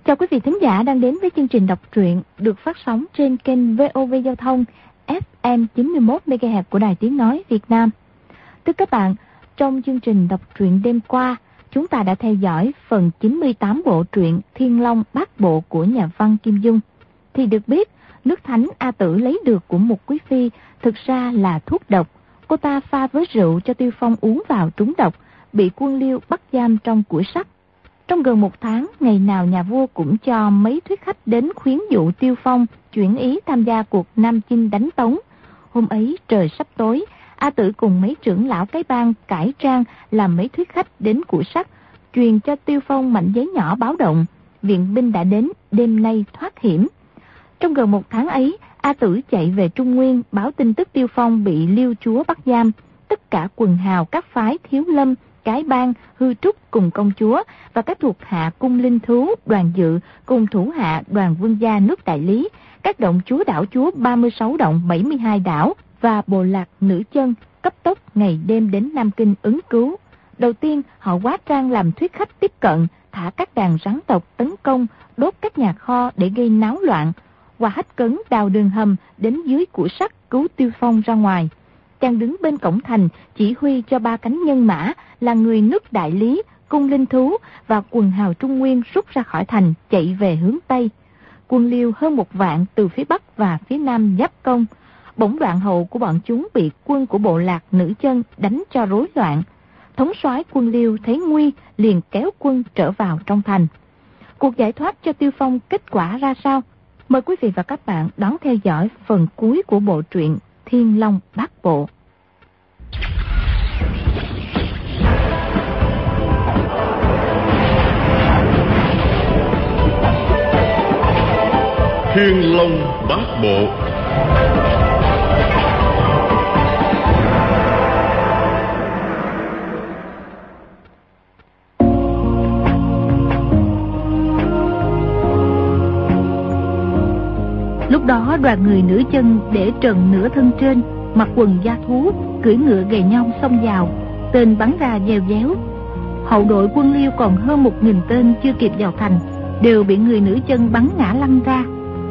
Chào quý vị thính giả đang đến với chương trình đọc truyện được phát sóng trên kênh VOV Giao thông FM 91 MHz của Đài Tiếng nói Việt Nam. Thưa các bạn, trong chương trình đọc truyện đêm qua, chúng ta đã theo dõi phần 98 bộ truyện Thiên Long Bát Bộ của nhà văn Kim Dung. Thì được biết, nước thánh A Tử lấy được của một quý phi thực ra là thuốc độc. Cô ta pha với rượu cho Tiêu Phong uống vào trúng độc, bị Quân Liêu bắt giam trong củi sắt. Trong gần 1 tháng, ngày nào nhà vua cũng cho mấy thuyết khách đến khuyến dụ Tiêu Phong chuyển ý tham gia cuộc Nam Chinh đánh Tống. Hôm ấy trời sắp tối, A Tử cùng mấy trưởng lão cái bang cải trang làm mấy thuyết khách đến củi sắt, truyền cho Tiêu Phong mảnh giấy nhỏ báo động, viện binh đã đến, đêm nay thoát hiểm. Trong gần 1 tháng ấy, A Tử chạy về Trung Nguyên báo tin tức Tiêu Phong bị Liêu chúa bắt giam. Tất cả quần hào các phái Thiếu Lâm, Cái Bang, Hư Trúc cùng công chúa và các thuộc hạ cung linh thú, đoàn dự cùng thủ hạ đoàn vương gia nước Đại Lý, các động chúa đảo chúa 36 động 72 đảo và bộ lạc nữ chân cấp tốc ngày đêm đến Nam Kinh ứng cứu. Đầu tiên họ hóa trang làm thuyết khách tiếp cận, thả các đàn rắn tộc tấn công, đốt các nhà kho để gây náo loạn. Qua Hách Cấn đào đường hầm đến dưới củi sắt cứu Tiêu Phong ra ngoài. Chàng đứng bên cổng thành chỉ huy cho 3 cánh nhân mã là người nước Đại Lý, cung linh thú và quần hào Trung Nguyên rút ra khỏi thành chạy về hướng Tây. Quân Liêu hơn 1 vạn từ phía Bắc và phía Nam giáp công. Bỗng đoạn hậu của bọn chúng bị quân của bộ lạc nữ chân đánh cho rối loạn. Thống soái Quân Liêu thấy nguy liền kéo quân trở vào trong thành. Cuộc giải thoát cho Tiêu Phong kết quả ra sao? Mời quý vị và các bạn đón theo dõi phần cuối của bộ truyện Thiên Long Bát Bộ. Thiên Long Bát Bộ. Lúc đó đoàn người nữ chân để trần nửa thân trên, mặc quần da thú, cưỡi ngựa gầy nhông xông vào, tên bắn ra dèo déo. Hậu đội Quân Liêu còn hơn 1000 tên chưa kịp vào thành, đều bị người nữ chân bắn ngã lăn ra.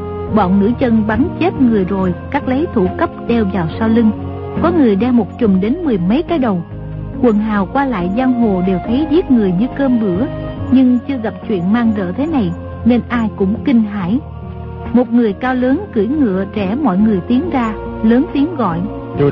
Bọn nữ chân bắn chết người rồi, cắt lấy thủ cấp đeo vào sau lưng. Có người đeo một chùm đến 10 mấy cái đầu. Quần hào qua lại giang hồ đều thấy giết người như cơm bữa, nhưng chưa gặp chuyện man rợ thế này, nên ai cũng kinh hãi. Một người cao lớn cưỡi ngựa trẻ mọi người tiến ra, lớn tiếng gọi: Tiêu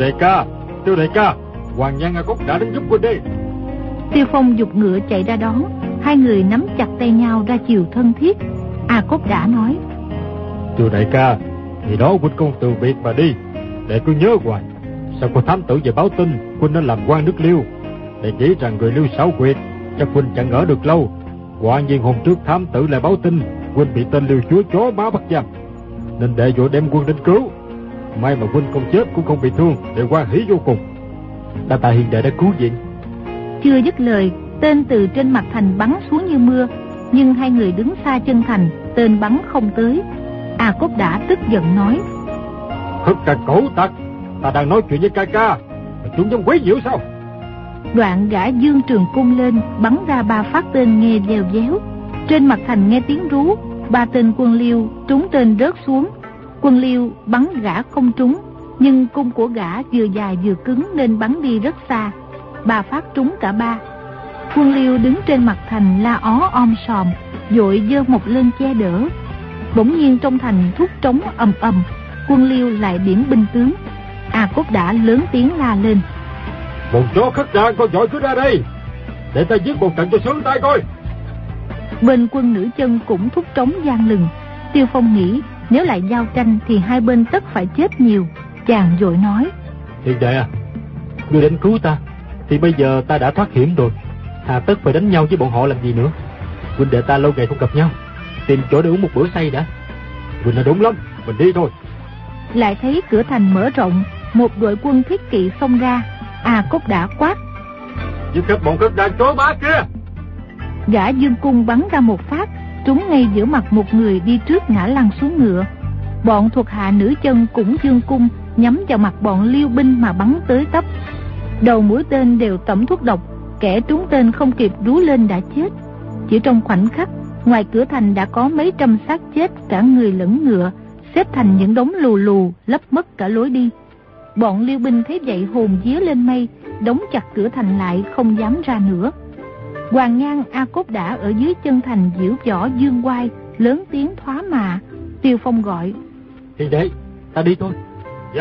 đại ca, Hoàng Nhan A Cốc đã đến giúp huynh đi. Tiêu Phong giục ngựa chạy ra đón, hai người nắm chặt tay nhau ra chiều thân thiết. A Cốc đã nói: Tiêu đại ca, thì đó huynh công từ biệt mà đi, để cứ nhớ hoài. Sao có thám tử về báo tin huynh nên làm quan nước Liêu? Để nghĩ rằng người Liêu xảo quyệt, chắc huynh chẳng ở được lâu. Quả nhiên hôm trước thám tử lại báo tin huynh bị tên Liêu chúa chó má bắt giam, nên đệ vội đem quân đến cứu. May mà huynh không chết cũng không bị thương, để hoan hỉ vô cùng. Đa tạ hiền đệ đã cứu viện. Chưa dứt lời, tên từ trên mặt thành bắn xuống như mưa, nhưng hai người đứng xa chân thành, tên bắn không tới. A Cốc đã tức giận nói: Hất cả cổ tặc, ta đang nói chuyện với ca, mà chúng dám quấy nhiễu sao? Đoạn gã dương trường cung lên, bắn ra 3 phát tên nghe dèo déo. Trên mặt thành nghe tiếng rú, 3 tên Quân Liêu trúng tên rớt xuống. Quân Liêu bắn gã không trúng, nhưng cung của gã vừa dài vừa cứng nên bắn đi rất xa. 3 phát trúng cả 3. Quân Liêu đứng trên mặt thành la ó om sòm, vội giơ một lên che đỡ. Bỗng nhiên trong thành thúc trống ầm ầm, Quân Liêu lại điểm binh tướng. A Cốc đã lớn tiếng la lên: Bọn chó khất tràng, con giỏi cứ ra đây, để ta giết một trận cho sướng tay coi. Bên quân nữ chân cũng thúc trống vang lừng. Tiêu Phong nghĩ nếu lại giao tranh thì hai bên tất phải chết nhiều. Chàng vội nói: Hiền đệ à, ngươi đến cứu ta thì bây giờ ta đã thoát hiểm rồi, hà tất phải đánh nhau với bọn họ làm gì nữa. Huynh đệ ta lâu ngày không gặp nhau, tìm chỗ để uống một bữa say đã. Huynh là đúng lắm, mình đi thôi. Lại thấy cửa thành mở rộng, một đội quân thiết kỵ xông ra. A Cốc đã quát: Giết hết bọn khất đàn chó má kia. Gã dương cung bắn ra một phát, trúng ngay giữa mặt một người đi trước ngã lăn xuống ngựa. Bọn thuộc hạ nữ chân cũng dương cung nhắm vào mặt bọn Liêu binh mà bắn tới tấp. Đầu mũi tên đều tẩm thuốc độc, kẻ trúng tên không kịp rú lên đã chết. Chỉ trong khoảnh khắc, Ngoài cửa thành đã có mấy trăm xác chết cả người lẫn ngựa, xếp thành những đống lù lù, lấp mất cả lối đi. Bọn Liêu binh thấy vậy hồn vía lên mây, đóng chặt cửa thành lại không dám ra nữa. Hoàng Ngang, A Cốt Đả ở dưới chân thành diễu võ dương oai, lớn tiếng thoá mạ. Tiêu Phong gọi: Hiền đệ, ta đi thôi. Dạ.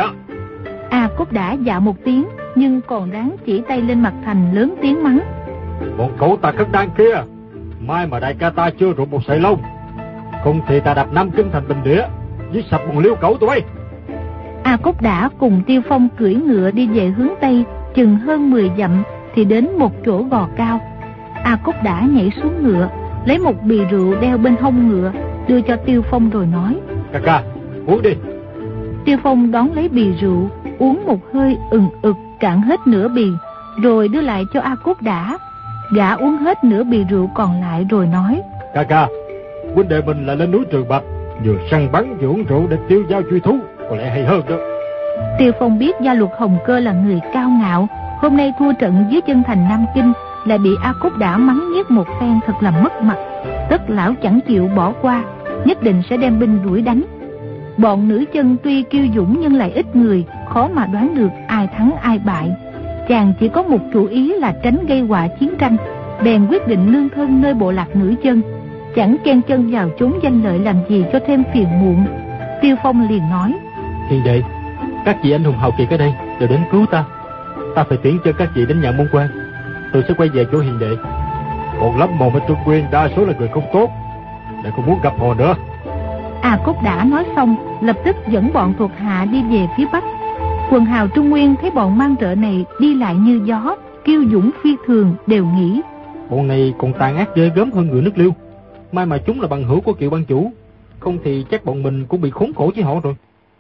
A Cốt Đả dạ một tiếng, nhưng còn ráng chỉ tay lên mặt thành lớn tiếng mắng: Bọn cậu ta cất đan kia, mai mà đại ca ta chưa rụng một sợi lông, không thì ta đập Nam Kinh thành bình đĩa, giết sạch bọn Liêu cẩu tụi bay. A Cốt Đả cùng Tiêu Phong cưỡi ngựa đi về hướng Tây, chừng hơn 10 dặm thì đến một chỗ gò cao. A Cốt Đả nhảy xuống ngựa, lấy một bì rượu đeo bên hông ngựa, đưa cho Tiêu Phong rồi nói: Ca ca, uống đi. Tiêu Phong đón lấy bì rượu, uống một hơi ừng ực cạn hết nửa bì, rồi đưa lại cho A Cốt Đả. Gã uống hết nửa bì rượu còn lại rồi nói: Ca ca, huynh đệ mình lại lên núi Trường Bạch, vừa săn bắn vừa uống rượu để tiêu dao truy thú, có lẽ hay hơn đó. Tiêu Phong biết Gia Luật Hồng Cơ là người cao ngạo, hôm nay thua trận dưới chân thành Nam Kinh, lại bị A Cốt Đả mắng nhiếc một phen thật là mất mặt. Tất lão chẳng chịu bỏ qua, nhất định sẽ đem binh đuổi đánh. Bọn nữ chân tuy kiêu dũng nhưng lại ít người, khó mà đoán được ai thắng ai bại. Chàng chỉ có một chủ ý là tránh gây họa chiến tranh, bèn quyết định nương thân nơi bộ lạc nữ chân, chẳng chen chân vào chốn danh lợi làm gì cho thêm phiền muộn. Tiêu Phong liền nói: Hiền đệ, các vị anh hùng hào kiệt ở đây đều đến cứu ta, ta phải tiễn cho các vị đến nhận môn quan. Tôi sẽ quay về chỗ hiền đệ. Còn lắm mồm ở Trung Nguyên đa số là người không tốt, lại không muốn gặp họ nữa. A Cốt Đả nói xong, lập tức dẫn bọn thuộc hạ đi về phía bắc. Quần hào Trung Nguyên thấy bọn mang trợ này đi lại như gió, kiêu dũng phi thường, đều nghĩ: Bọn này còn tàn ác ghê gớm hơn người nước Liêu. May mà chúng là bằng hữu của Kiều ban chủ, không thì chắc bọn mình cũng bị khốn khổ với họ rồi.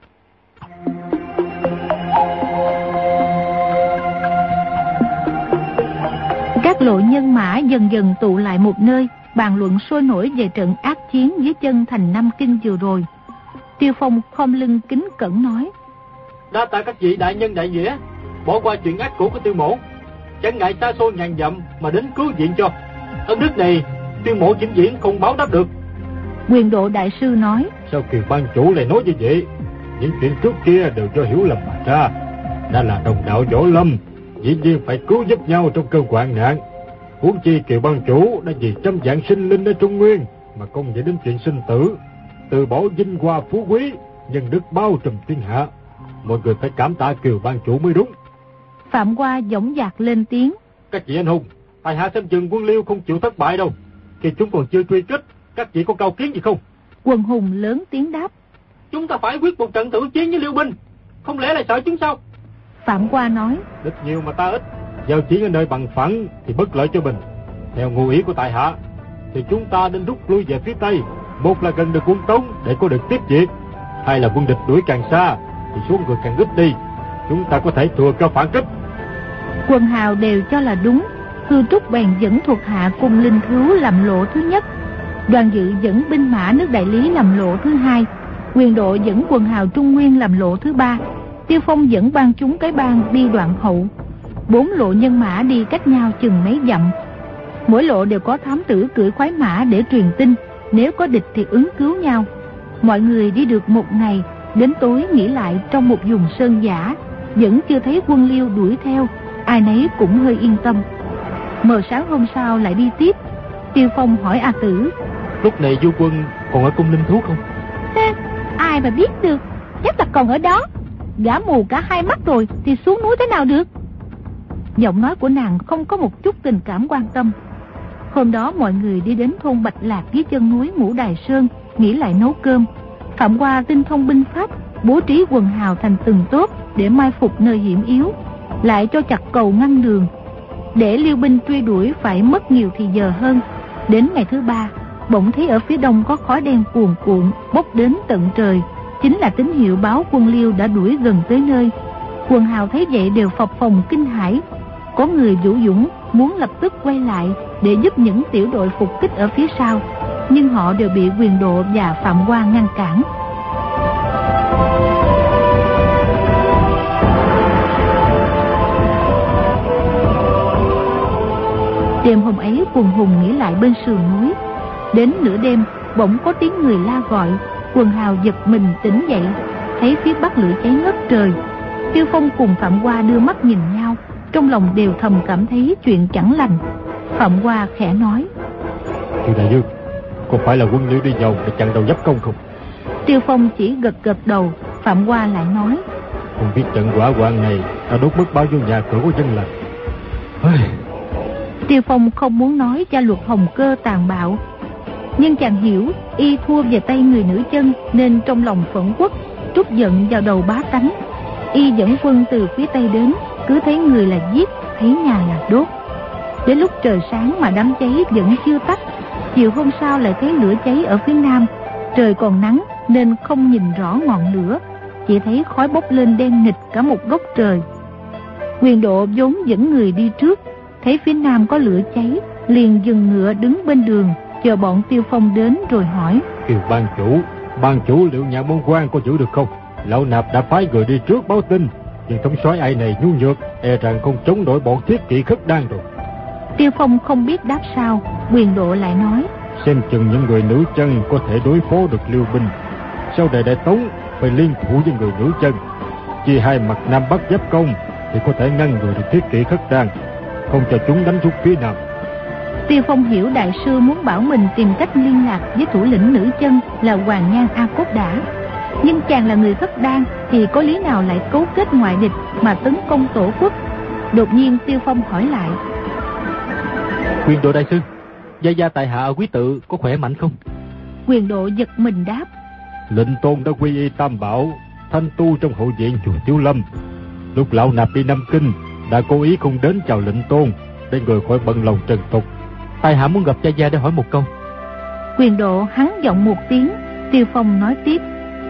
Các lộ nhân mã dần dần tụ lại một nơi, bàn luận sôi nổi về trận ác chiến dưới chân thành Nam Kinh vừa rồi. Tiêu Phong khom lưng kính cẩn nói: Đa tạ các vị đại nhân đại nghĩa, bỏ qua chuyện ác cũ của Tiêu mỗ, chẳng ngại xa xôi ngàn dặm mà đến cứu viện cho. Ân đức này Tiêu mỗ vĩnh viễn không báo đáp được. Quyền Độ đại sư nói: Sao Kiều ban chủ lại nói như vậy? Những chuyện trước kia đều do hiểu lầm mà ra. Đã là đồng đạo võ lâm, dĩ nhiên phải cứu giúp nhau trong cơn hoạn nạn. Huống chi Kiều ban chủ đã vì trăm vạn sinh linh ở Trung Nguyên mà không nghĩ đến chuyện sinh tử, từ bỏ vinh hoa phú quý, nhân đức bao trùm thiên hạ. Mọi người phải cảm tạ Kiều ban chủ mới đúng. Phạm Hoa dõng dạc lên tiếng: Các vị anh hùng, tại hạ xem chừng quân Liêu không chịu thất bại đâu. Khi chúng còn chưa truy kích, các vị có cao kiến gì không? Quần hùng lớn tiếng đáp: Chúng ta phải quyết một trận tử chiến với Liêu binh, không lẽ lại sợ chúng sao? Phạm Hoa nói: Địch nhiều mà ta ít, giao chiến ở nơi bằng phẳng thì bất lợi cho mình. Theo ngụ ý của tại hạ thì chúng ta nên rút lui về phía Tây, một là gần được quân Tống để có được tiếp viện, hai là quân địch đuổi càng xa thì số người càng ít đi, chúng ta có thể thừa cơ phản kích. Quần hào đều cho là đúng. Hư Trúc bèn dẫn thuộc hạ cùng Linh Thứu làm lộ thứ nhất, Đoàn Dự dẫn binh mã nước Đại Lý làm lộ thứ hai, Quyền Độ dẫn quần hào Trung Nguyên làm lộ thứ ba, Tiêu Phong dẫn ban chúng cái bang đi đoạn hậu. 4 lộ nhân mã đi cách nhau chừng mấy dặm. Mỗi lộ đều có thám tử cưỡi khoái mã để truyền tin, nếu có địch thì ứng cứu nhau. Mọi người đi được một ngày, đến tối nghỉ lại trong một vùng sơn giả, vẫn chưa thấy quân Liêu đuổi theo, ai nấy cũng hơi yên tâm. Mờ sáng hôm sau lại đi tiếp. Tiêu Phong hỏi A Tử: Lúc này du quân còn ở cung Linh Thú không? Ai mà biết được, chắc là còn ở đó. Gã mù cả hai mắt rồi thì xuống núi thế nào được? Giọng nói của nàng không có một chút tình cảm quan tâm. Hôm đó mọi người đi đến thôn Bạch Lạc dưới chân núi Ngũ Đài Sơn, nghỉ lại nấu cơm. Phạm Hoa tinh thông binh pháp, bố trí quần hào thành từng tốp để mai phục nơi hiểm yếu, lại cho chặt cầu ngăn đường. Để Liêu binh truy đuổi phải mất nhiều thì giờ hơn. Đến ngày thứ 3, bỗng thấy ở phía đông có khói đen cuồn cuộn bốc đến tận trời, chính là tín hiệu báo quân Liêu đã đuổi gần tới nơi. Quần hào thấy vậy đều phập phồng kinh hãi. Có người vũ dũng muốn lập tức quay lại để giúp những tiểu đội phục kích ở phía sau, nhưng họ đều bị Quyền Độ và Phạm Hoa ngăn cản. Đêm hôm ấy quần hùng nghỉ lại bên sườn núi. Đến nửa đêm bỗng có tiếng người la gọi. Quần hào giật mình tỉnh dậy, thấy phía bắc lửa cháy ngất trời. Tiêu Phong cùng Phạm Hoa đưa mắt nhìn nhau, trong lòng đều thầm cảm thấy chuyện chẳng lành. Phạm Hoa khẽ nói: Chu đại dương, có phải là quân Liêu đi vào để chặn đầu giáp công không? Tiêu Phong chỉ gật gật đầu. Phạm Hoa lại nói: Không biết trận hỏa hoạn này đã đốt mất bao nhiêu nhà cửa của dân lành. Tiêu Phong không muốn nói cha luật Hồng Cơ tàn bạo, nhưng chàng hiểu y thua về tay người nữ chân, nên trong lòng phẫn uất, trút giận vào đầu bá tánh. Y dẫn quân từ phía tây đến, cứ thấy người là giết, thấy nhà là đốt. Đến lúc trời sáng mà đám cháy vẫn chưa tắt. Chiều hôm sau lại thấy lửa cháy ở phía nam. Trời còn nắng nên không nhìn rõ ngọn lửa, chỉ thấy khói bốc lên đen nghịch cả một góc trời. Quyền Độ vốn dẫn người đi trước, thấy phía nam có lửa cháy, liền dừng ngựa đứng bên đường chờ bọn Tiêu Phong đến rồi hỏi: Kiều ban chủ liệu nhà môn quan có giữ được không? Lão Nạp đã phái người đi trước báo tin, nhưng thống soái ai này nhu nhược, e rằng không chống nổi bọn thiết kỵ Khất Đan rồi. Tiêu Phong không biết đáp sao. Quyền Độ lại nói: Xem chừng những người nữ chân có thể đối phó được Liêu binh. Sau này Đại Tống phải liên thủ với người nữ chân, chia hai mặt nam bắc giáp công, thì có thể ngăn ngừa được thiết kỵ Khất Đan, không cho chúng đánh xuống phía nam. Tiêu Phong hiểu đại sư muốn bảo mình tìm cách liên lạc với thủ lĩnh nữ chân là Hoàng Nhan A Cốt Đả, nhưng chàng là người Khất Đan thì có lý nào lại cấu kết ngoại địch mà tấn công tổ quốc. Đột nhiên Tiêu Phong hỏi lại: Quyền Độ đại sư, gia tại hạ ở Quý Tự có khỏe mạnh không? Quyền Độ giật mình đáp: Lệnh Tôn đã quy y Tam Bảo, thanh tu trong hậu viện chùa Thiếu Lâm. Lúc Lão Nạp đi Nam Kinh đã cố ý không đến chào Lệnh Tôn để người khỏi bận lòng trần tục. Tại hạ muốn gặp gia để hỏi một câu. Quyền Độ hắn giọng một tiếng. Tiêu Phong nói tiếp: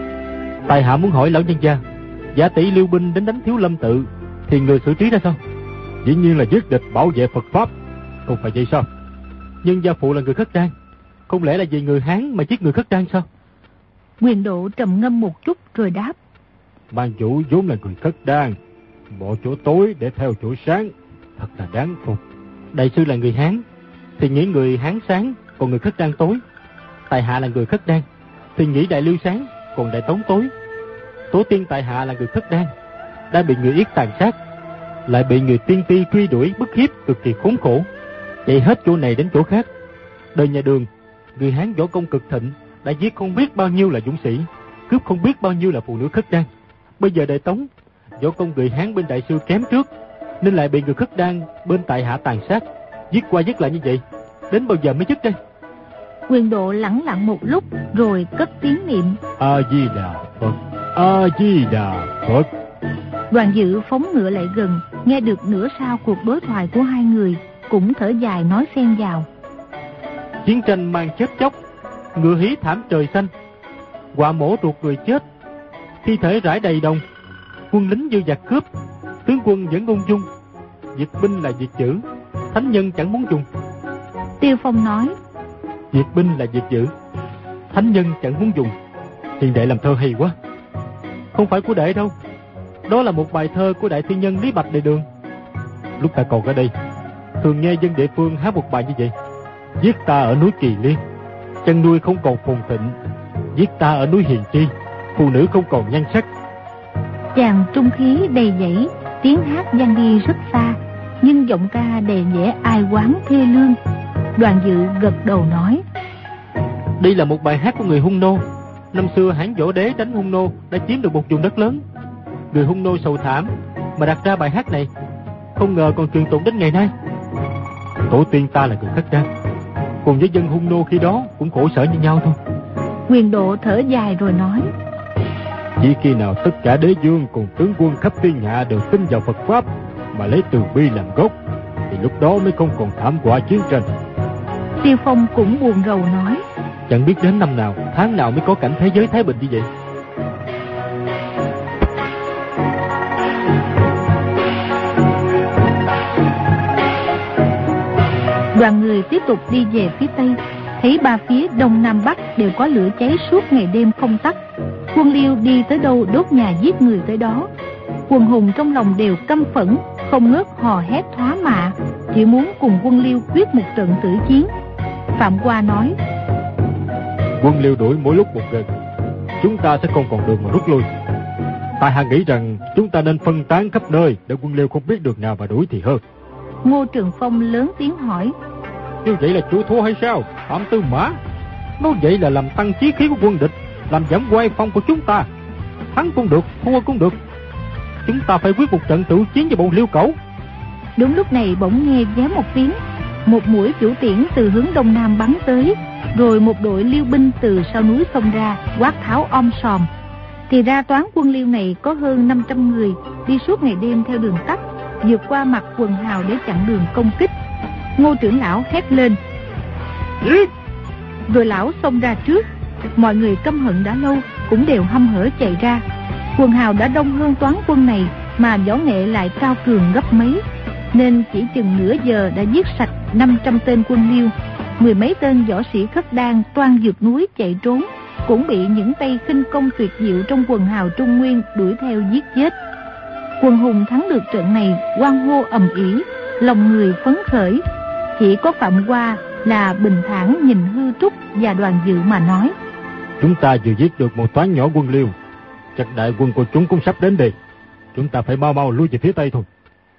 Tại hạ muốn hỏi lão nhân gia, giả tỷ Liêu binh đến đánh Thiếu Lâm tự thì người xử trí ra sao? Dĩ nhiên là giết địch bảo vệ Phật pháp, không phải vậy sao? Nhưng gia phụ là người Khất Đan, không lẽ là vì người Hán mà giết người Khất Đan sao? Quyền Độ trầm ngâm một chút rồi đáp: Ban chủ vốn là người Khất Đan, bỏ chỗ tối để theo chỗ sáng, thật là đáng phục. Đại sư là người Hán thì nghĩ người Hán sáng, còn người Khất Đan tối. Tại hạ là người Khất Đan thì nghĩ Đại Liêu sáng, còn Đại Tống tối. Tổ tiên tại hạ là người Khất Đan, đã bị người Yết tàn sát, lại bị người Tiên Ti truy đuổi bức hiếp cực kỳ khốn khổ, chạy hết chỗ này đến chỗ khác. Đời nhà Đường, người Hán võ công cực thịnh, đã giết không biết bao nhiêu là dũng sĩ, cướp không biết bao nhiêu là phụ nữ Khất Đan. Bây giờ Đại Tống, võ công người Hán bên đại sư kém trước, nên lại bị người Khất Đan bên tại hạ tàn sát, giết qua giết lại như vậy, đến bao giờ mới dứt đây? Quyền Độ lẳng lặng một lúc rồi cất tiếng niệm: A Di Đà Phật, A Di Đà Phật. Đoàn Dự phóng ngựa lại gần, nghe được nửa sau cuộc đối thoại của hai người, cũng thở dài nói xen vào: Chiến tranh mang chết chóc, ngựa hí thảm trời xanh, quạ mổ ruột người chết, thi thể rải đầy đồng, quân lính dư dạt cướp, tướng quân vẫn ung dung. Diệt binh là diệt chữ, thánh nhân chẳng muốn dùng. Tiêu Phong nói: Diệt binh là diệt chữ, thánh nhân chẳng muốn dùng. Hiền đệ làm thơ hay quá. Không phải của đệ đâu, đó là một bài thơ của đại thi nhân Lý Bạch Đề Đường. Lúc ta còn ở đây, thường nghe dân địa phương hát một bài như vậy: Giết ta ở núi Kỳ Liên, chăn nuôi không còn phồn thịnh. Giết ta ở núi Hiền Chi, phụ nữ không còn nhan sắc. Chàng trung khí đầy dẫy, tiếng hát vang đi rất xa, nhưng giọng ca đầy vẻ ai oán thê lương. Đoàn Dự gật đầu nói: Đây là một bài hát của người Hung Nô. Năm xưa Hán Võ Đế đánh Hung Nô đã chiếm được một vùng đất lớn. Người Hung Nô sầu thảm mà đặt ra bài hát này, không ngờ còn truyền tụng đến ngày nay. Tổ tiên ta là người Khất Đan, cùng với dân Hung Nô khi đó cũng khổ sở như nhau thôi. Quyền Độ thở dài rồi nói: Chỉ khi nào tất cả đế vương cùng tướng quân khắp thiên hạ đều tin vào Phật pháp mà lấy từ bi làm gốc, thì lúc đó mới không còn thảm họa chiến tranh. Tiêu Phong cũng buồn rầu nói: Chẳng biết đến năm nào, tháng nào mới có cảnh thế giới thái bình như vậy. Đoàn người tiếp tục đi về phía tây, thấy ba phía đông nam bắc đều có lửa cháy suốt ngày đêm không tắt. Quân Liêu đi tới đâu đốt nhà giết người tới đó. Quần hùng trong lòng đều căm phẫn, không ngớt hò hét thoá mạ, chỉ muốn cùng quân Liêu quyết một trận tử chiến. Phạm Hoa nói: Quân Liêu đuổi mỗi lúc một gần, chúng ta sẽ không còn đường mà rút lui. Tại hạ nghĩ rằng chúng ta nên phân tán khắp nơi để quân Liêu không biết đường nào mà đuổi thì hơn. Ngô Trường Phong lớn tiếng hỏi. Như vậy là chủ thua hay sao, Phạm Tư Mã? Nói vậy là làm tăng chí khí của quân địch, làm giảm oai phong của chúng ta. Thắng cũng được, thua cũng được, chúng ta phải quyết một trận tự chiến với bọn Liêu cẩu. Đúng lúc này bỗng nghe vén một tiếng, một mũi chủ tiễn từ hướng đông nam bắn tới, rồi một đội Liêu binh từ sau núi xông ra, quát tháo om sòm. Thì ra toán quân Liêu này có hơn 500 người, đi suốt ngày đêm theo đường tắt, vượt qua mặt quần hào để chặn đường công kích. Ngô trưởng lão hét lên, giết! Rồi lão xông ra trước. Mọi người căm hận đã lâu cũng đều hăm hở chạy ra. Quần hào đã đông hơn toán quân này, mà võ nghệ lại cao cường gấp mấy, nên chỉ chừng nửa giờ đã giết sạch 500 tên quân Liêu. 10 mấy tên võ sĩ Khất Đan toan vượt núi chạy trốn, cũng bị những tay khinh công tuyệt diệu trong quần hào Trung Nguyên đuổi theo giết chết. Quần hùng thắng được trận này hoan hô ầm ĩ, lòng người phấn khởi. Chỉ có Phạm Hoa là bình thản nhìn Hư Trúc và Đoàn Dự mà nói, chúng ta vừa giết được một toán nhỏ quân Liêu, chắc đại quân của chúng cũng sắp đến đây. Chúng ta phải mau mau lui về phía tây thôi.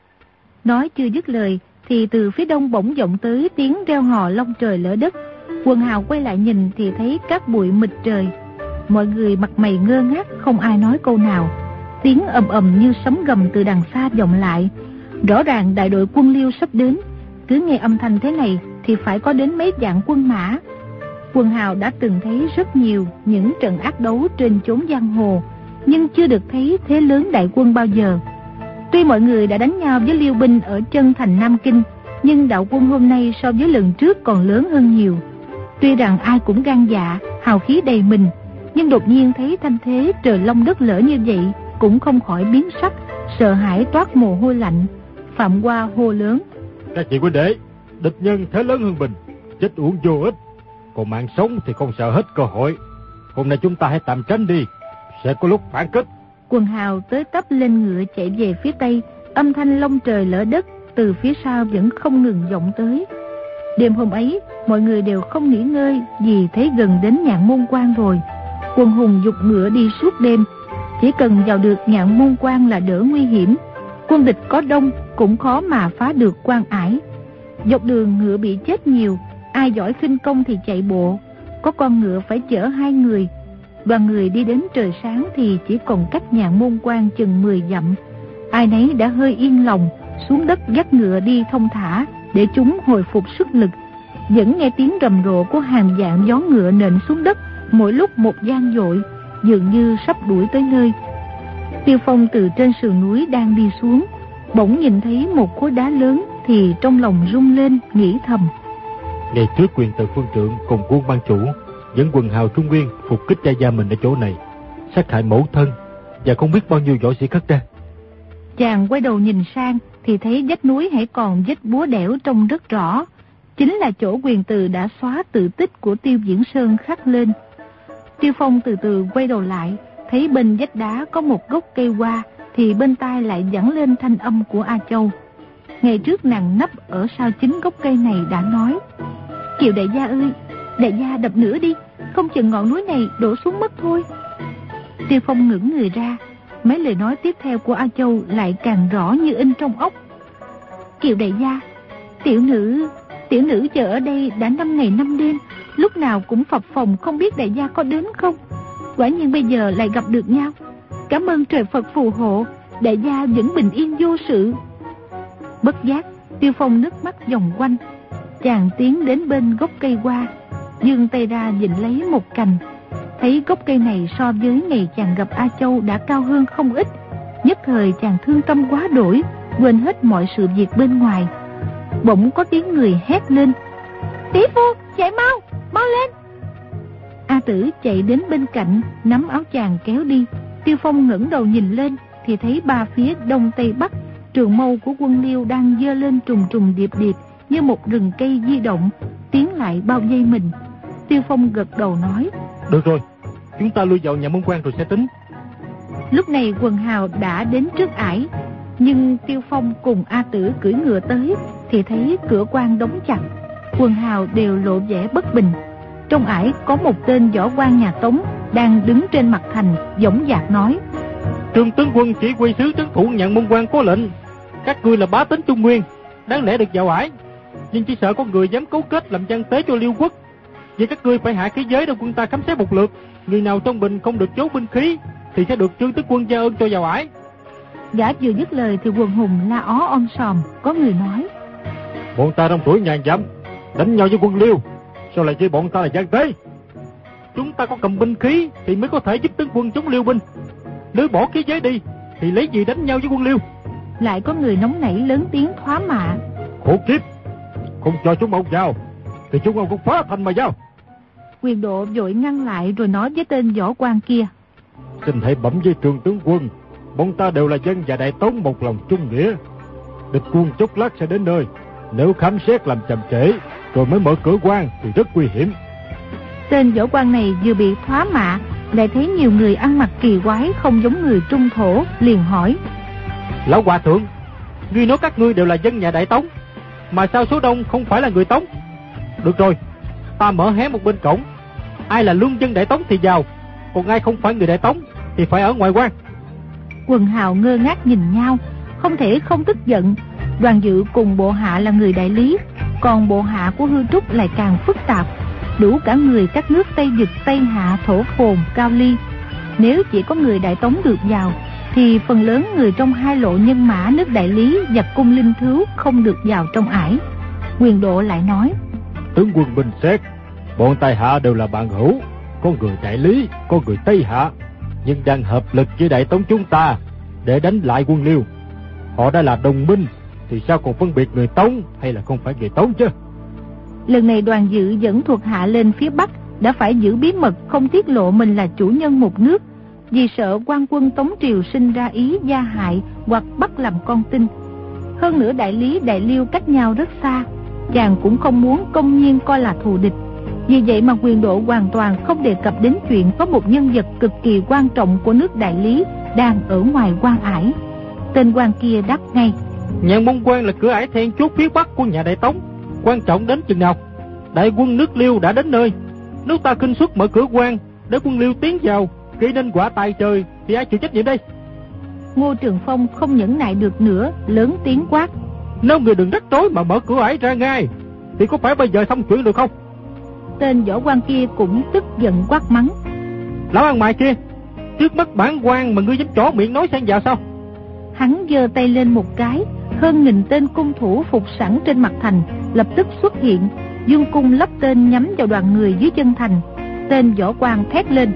Nói chưa dứt lời thì từ phía đông bỗng vọng tới tiếng reo hò long trời lỡ đất. Quần hào quay lại nhìn thì thấy cát bụi mịt trời. Mọi người mặt mày ngơ ngác, không ai nói câu nào. Tiếng ầm ầm như sấm gầm từ đằng xa vọng lại. Rõ ràng đại đội quân Liêu sắp đến. Cứ nghe âm thanh thế này thì phải có đến mấy vạn quân mã. Quần hào đã từng thấy rất nhiều những trận ác đấu trên chốn giang hồ, nhưng chưa được thấy thế lớn đại quân bao giờ. Tuy mọi người đã đánh nhau với Liêu binh ở chân thành Nam Kinh, nhưng đạo quân hôm nay so với lần trước còn lớn hơn nhiều. Tuy rằng ai cũng gan dạ, hào khí đầy mình, nhưng đột nhiên thấy thanh thế trời long đất lở như vậy cũng không khỏi biến sắc, sợ hãi toát mồ hôi lạnh. Phạm Hoa hô lớn, các chị huynh đệ, địch nhân thế lớn hơn mình, chết uổng vô ích, còn mạng sống thì không sợ hết cơ hội. Hôm nay chúng ta hãy tạm tránh đi, sẽ có lúc phản kích. Quần hào tới tấp lên ngựa chạy về phía tây, âm thanh long trời lở đất từ phía sau vẫn không ngừng vọng tới. Đêm hôm ấy, mọi người đều không nghỉ ngơi vì thấy gần đến Nhạn Môn Quan rồi. Quần hùng giục ngựa đi suốt đêm, chỉ cần vào được Nhạn Môn Quan là đỡ nguy hiểm. Quân địch có đông cũng khó mà phá được quan ải. Dọc đường ngựa bị chết nhiều, ai giỏi khinh công thì chạy bộ, có con ngựa phải chở 2 người. Đoàn người đi đến trời sáng thì chỉ còn cách Nhạn Môn Quan chừng 10 dặm. Ai nấy đã hơi yên lòng, xuống đất dắt ngựa đi thông thả để chúng hồi phục sức lực. Vẫn nghe tiếng rầm rộ của hàng vạn gió ngựa nện xuống đất, mỗi lúc một vang dội, dường như sắp đuổi tới nơi. Tiêu Phong từ trên sườn núi đang đi xuống, bỗng nhìn thấy một khối đá lớn thì trong lòng rung lên, nghĩ thầm: ngày trước Quyền Từ Phương Trượng cùng quân ban chủ dẫn quần hào Trung Nguyên phục kích cha gia mình ở chỗ này, sát hại mẫu thân và không biết bao nhiêu võ sĩ Khất Đan. Chàng quay đầu nhìn sang thì thấy vách núi hãy còn vết búa đẽo trông rất rõ, chính là chỗ Quyền Từ đã xóa tự tích của Tiêu Viễn Sơn khắc lên. Tiêu Phong từ từ quay đầu lại, thấy bên vách đá có một gốc cây hoa, thì bên tai lại vẳng lên thanh âm của A Châu. Ngày trước nàng nấp ở sau chính gốc cây này đã nói: Kiều đại gia ơi, đại gia đập nữa đi, không chừng ngọn núi này đổ xuống mất thôi. Tiêu Phong ngẩng người ra, mấy lời nói tiếp theo của A Châu lại càng rõ như in trong óc. Kiều đại gia, tiểu nữ chờ ở đây đã 5 ngày 5 đêm, lúc nào cũng phập phồng không biết đại gia có đến không. Quả nhiên bây giờ lại gặp được nhau. Cảm ơn trời Phật phù hộ, đại gia vẫn bình yên vô sự. Bất giác, Tiêu Phong nước mắt vòng quanh. Chàng tiến đến bên gốc cây hoa, giương tay ra vịnh lấy một cành. Thấy gốc cây này so với ngày chàng gặp A Châu đã cao hơn không ít. Nhất thời chàng thương tâm quá đổi, quên hết mọi sự việc bên ngoài. Bỗng có tiếng người hét lên: Tỷ phu, chạy mau, mau lên. A Tử chạy đến bên cạnh, nắm áo chàng kéo đi. Tiêu Phong ngẩng đầu nhìn lên thì thấy ba phía đông tây bắc, trường mâu của quân Liêu đang giơ lên trùng trùng điệp điệp như một rừng cây di động, tiến lại bao vây mình. Tiêu Phong gật đầu nói: Được rồi, chúng ta lui vào Nhạn Môn Quan rồi sẽ tính. Lúc này quần hào đã đến trước ải, nhưng Tiêu Phong cùng A Tử cưỡi ngựa tới thì thấy cửa quan đóng chặt. Quần hào đều lộ vẻ bất bình. Trong ải có một tên võ quan nhà Tống đang đứng trên mặt thành, dõng dạc nói: Trương tướng quân chỉ huy sứ trấn thủ Nhạn Môn Quan có lệnh, các ngươi là bá tính Trung Nguyên, đáng lẽ được vào ải, nhưng chỉ sợ có người dám cấu kết làm gian tế cho Liêu quốc. Vậy các ngươi phải hạ khí giới để quân ta khám xét một lượt, người nào trong bình không được giấu binh khí thì sẽ được Trương tướng quân gia ơn cho vào ải. Gã vừa dứt lời thì quần hùng la ó om sòm. Có người nói: Bọn ta trong tuổi ngàn dặm đánh nhau với quân Liêu, sao lại chơi bọn ta là gian tế? Chúng ta có cầm binh khí thì mới có thể giúp tướng quân chống Liêu binh, nếu bỏ khí giới đi thì lấy gì đánh nhau với quân Liêu? Lại có người nóng nảy lớn tiếng thoá mạ: Khổ kiếp, không cho chúng ông vào thì chúng ông cũng phá thành mà vào. Quyền Độ vội ngăn lại rồi nói với tên võ quan kia: Xin hãy bẩm với Trương tướng quân, bọn ta đều là dân và Đại Tống một lòng chung nghĩa. Địch quân chốc lát sẽ đến nơi, nếu khám xét làm chậm trễ rồi mới mở cửa quan thì rất nguy hiểm. Tên võ quan này vừa bị thoá mạ, lại thấy nhiều người ăn mặc kỳ quái không giống người Trung Thổ, liền hỏi: Lão hòa thượng, ngươi nói các ngươi đều là dân nhà Đại Tống, mà sao số đông không phải là người Tống? Được rồi, ta mở hé một bên cổng, ai là lương dân Đại Tống thì vào, còn ai không phải người Đại Tống thì phải ở ngoài quan. Quần hào ngơ ngác nhìn nhau, không thể không tức giận. Đoàn Dự cùng bộ hạ là người Đại Lý, còn bộ hạ của Hư Trúc lại càng phức tạp, đủ cả người các nước Tây Dực, Tây Hạ, Thổ Phồn, Cao Ly. Nếu chỉ có người Đại Tống được vào thì phần lớn người trong hai lộ nhân mã nước Đại Lý và cung Linh Thứu không được vào trong ải. Quyền Độ lại nói: Tướng quân bình xét, bọn Tài Hạ đều là bạn hữu, có người Đại Lý, có người Tây Hạ, nhưng đang hợp lực với Đại Tống chúng ta để đánh lại quân Liêu. Họ đã là đồng minh thì sao còn phân biệt người Tống hay là không phải người Tống chứ? Lần này Đoàn Dự dẫn thuộc hạ lên phía Bắc đã phải giữ bí mật, không tiết lộ mình là chủ nhân một nước, vì sợ quan quân Tống triều sinh ra ý gia hại hoặc bắt làm con tin. Hơn nữa Đại Lý Đại Liêu cách nhau rất xa, chàng cũng không muốn công nhiên coi là thù địch. Vì vậy mà Quyền Độ hoàn toàn không đề cập đến chuyện có một nhân vật cực kỳ quan trọng của nước Đại Lý đang ở ngoài quan ải. Tên quan kia đáp ngay: Nhạn Môn Quan là cửa ải then chốt phía Bắc của nhà Đại Tống, quan trọng đến chừng nào? Đại quân nước Liêu đã đến nơi, nếu ta khinh suất mở cửa quan để quân Liêu tiến vào, gây nên quả tài trời thì ai chịu trách nhiệm đây? Ngô Trường Phong không nhẫn nại được nữa, lớn tiếng quát: Nếu người đừng rắc rối mà mở cửa ải ra ngay thì có phải bây giờ xong chuyện được không? Tên võ quan kia cũng tức giận quát mắng: Lão ăn mày kia, trước mắt bản quan mà ngươi dám trỏ miệng nói xen vào sao? Hắn giơ tay lên một cái, hơn nghìn tên cung thủ phục sẵn trên mặt thành lập tức xuất hiện, dương cung lắp tên nhắm vào đoàn người dưới chân thành. Tên võ quan thét lên: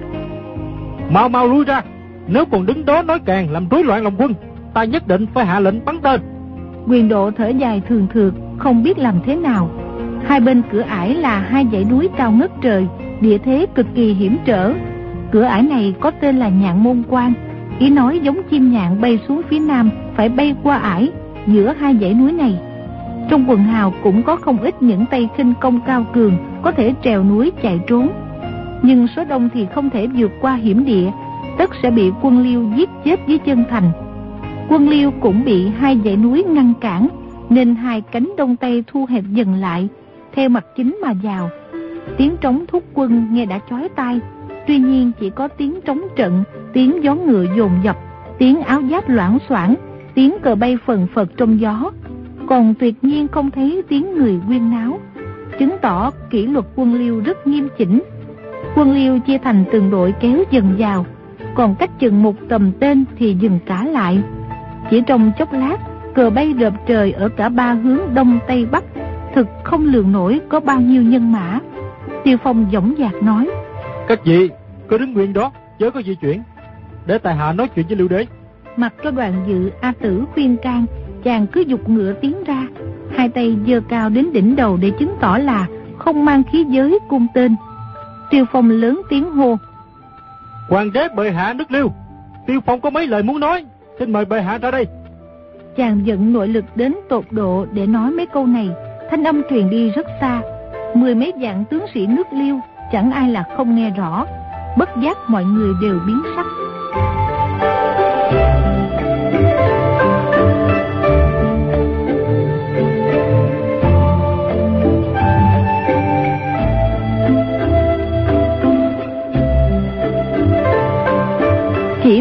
Mau mau lui ra, nếu còn đứng đó nói càng làm rối loạn lòng quân, ta nhất định phải hạ lệnh bắn tên. Quyền Độ thở dài thường thượt, không biết làm thế nào. Hai bên cửa ải là hai dãy núi cao ngất trời, địa thế cực kỳ hiểm trở. Cửa ải này có tên là Nhạn Môn Quan, ý nói giống chim nhạn bay xuống phía nam phải bay qua ải giữa hai dãy núi này. Trong quần hào cũng có không ít những tay khinh công cao cường có thể trèo núi chạy trốn, nhưng số đông thì không thể vượt qua hiểm địa, tất sẽ bị quân Liêu giết chết dưới chân thành. Quân Liêu cũng bị hai dãy núi ngăn cản, nên hai cánh đông tây thu hẹp dần lại, theo mặt chính mà vào. Tiếng trống thúc quân nghe đã chói tai, tuy nhiên chỉ có tiếng trống trận, tiếng gió ngựa dồn dập, tiếng áo giáp loảng xoảng, tiếng cờ bay phần phật trong gió, còn tuyệt nhiên không thấy tiếng người huyên náo, chứng tỏ kỷ luật quân Liêu rất nghiêm chỉnh. Quân Liêu chia thành từng đội kéo dần vào, còn cách chừng một tầm tên thì dừng cả lại. Chỉ trong chốc lát, cờ bay rợp trời ở cả ba hướng đông tây bắc, thực không lường nổi có bao nhiêu nhân mã. Tiêu Phong dõng dạc nói: Các vị cứ đứng nguyên đó, chớ có di chuyển, để tại hạ nói chuyện với Liêu đế. Mặc cho Đoàn Dự, A Tử khuyên can, chàng cứ giục ngựa tiến ra, hai tay giơ cao đến đỉnh đầu để chứng tỏ là không mang khí giới cung tên. Tiêu Phong lớn tiếng hô: Hoàng đế bệ hạ nước Liêu, Tiêu Phong có mấy lời muốn nói, xin mời bệ hạ ra đây. Chàng dẫn nội lực đến tột độ để nói mấy câu này, thanh âm truyền đi rất xa, mười mấy vạn tướng sĩ nước Liêu chẳng ai là không nghe rõ. Bất giác mọi người đều biến sắc.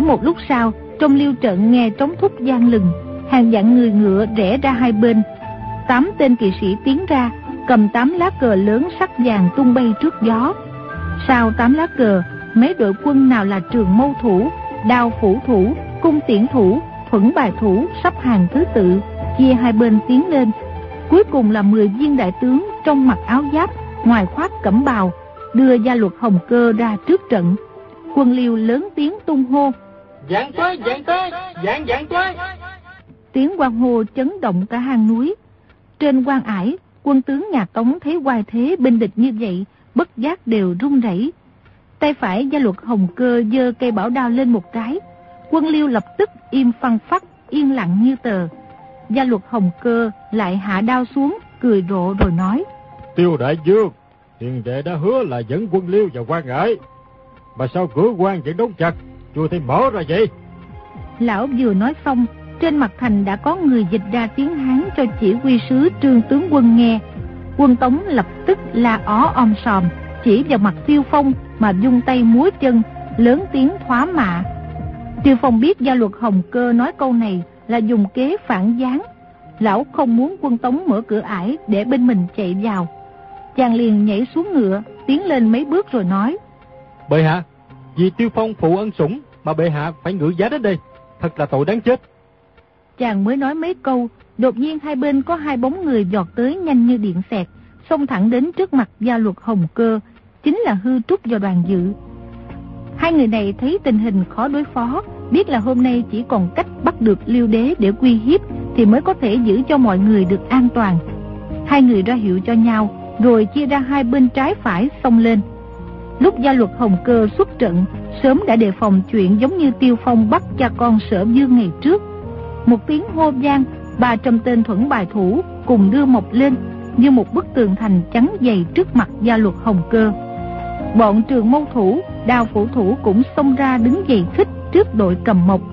Chỉ một lúc sau, trong liêu trận nghe trống thúc vang lừng, hàng vạn người ngựa rẽ ra hai bên. 8 tên kỵ sĩ tiến ra, cầm 8 lá cờ lớn sắc vàng tung bay trước gió. Sau 8 lá cờ, mấy đội quân nào là trường mâu thủ, đao phủ thủ, cung tiễn thủ, thuẫn bài thủ sắp hàng thứ tự, chia hai bên tiến lên. Cuối cùng là 10 viên đại tướng trong mặc áo giáp, ngoài khoác cẩm bào, đưa gia luật Hồng Cơ ra trước trận. Quân Liêu lớn tiếng tung hô: Dạng tới, dạng tới, dạng tới. Tiếng hoan hô chấn động cả hang núi. Trên quan ải, quân tướng nhà Tống thấy oai thế binh địch như vậy, bất giác đều run rẩy. Tay phải gia luật Hồng Cơ giơ cây bảo đao lên một cái, quân Liêu lập tức im phăng phắc, yên lặng như tờ. Gia luật Hồng Cơ lại hạ đao xuống, cười rộ rồi nói: Tiêu đại vương, hiền đệ đã hứa là dẫn quân Liêu vào quan ải, mà sao cửa quan vẫn đóng chặt, chưa thấy mở ra vậy? Lão vừa nói xong, trên mặt thành đã có người dịch ra tiếng Hán cho chỉ huy sứ Trương tướng quân nghe. Quân Tống lập tức la ó om sòm, chỉ vào mặt Tiêu Phong mà vung tay múa chân, lớn tiếng thoá mạ. Tiêu Phong biết gia luật Hồng Cơ nói câu này là dùng kế phản gián. Lão không muốn quân Tống mở cửa ải để bên mình chạy vào. Chàng liền nhảy xuống ngựa, tiến lên mấy bước rồi nói: Bệ hạ, vì Tiêu Phong phụ ân sủng mà bệ hạ phải ngự giá đến đây, thật là tội đáng chết. Chàng mới nói mấy câu, đột nhiên hai bên có 2 bóng người vọt tới nhanh như điện xẹt, xông thẳng đến trước mặt gia luật Hồng Cơ, chính là Hư Trúc và Đoàn Dự. Hai người này thấy tình hình khó đối phó, biết là hôm nay chỉ còn cách bắt được Liêu đế để uy hiếp thì mới có thể giữ cho mọi người được an toàn. Hai người ra hiệu cho nhau, rồi chia ra hai bên trái phải xông lên. Lúc gia luật Hồng Cơ xuất trận, sớm đã đề phòng chuyện giống như Tiêu Phong bắt cha con Sở Vương ngày trước. Một tiếng hô vang, 300 tên thuẫn bài thủ cùng đưa mộc lên, như một bức tường thành chắn dày trước mặt gia luật Hồng Cơ. Bọn trường mâu thủ, đao phủ thủ cũng xông ra đứng dậy khích trước đội cầm mộc.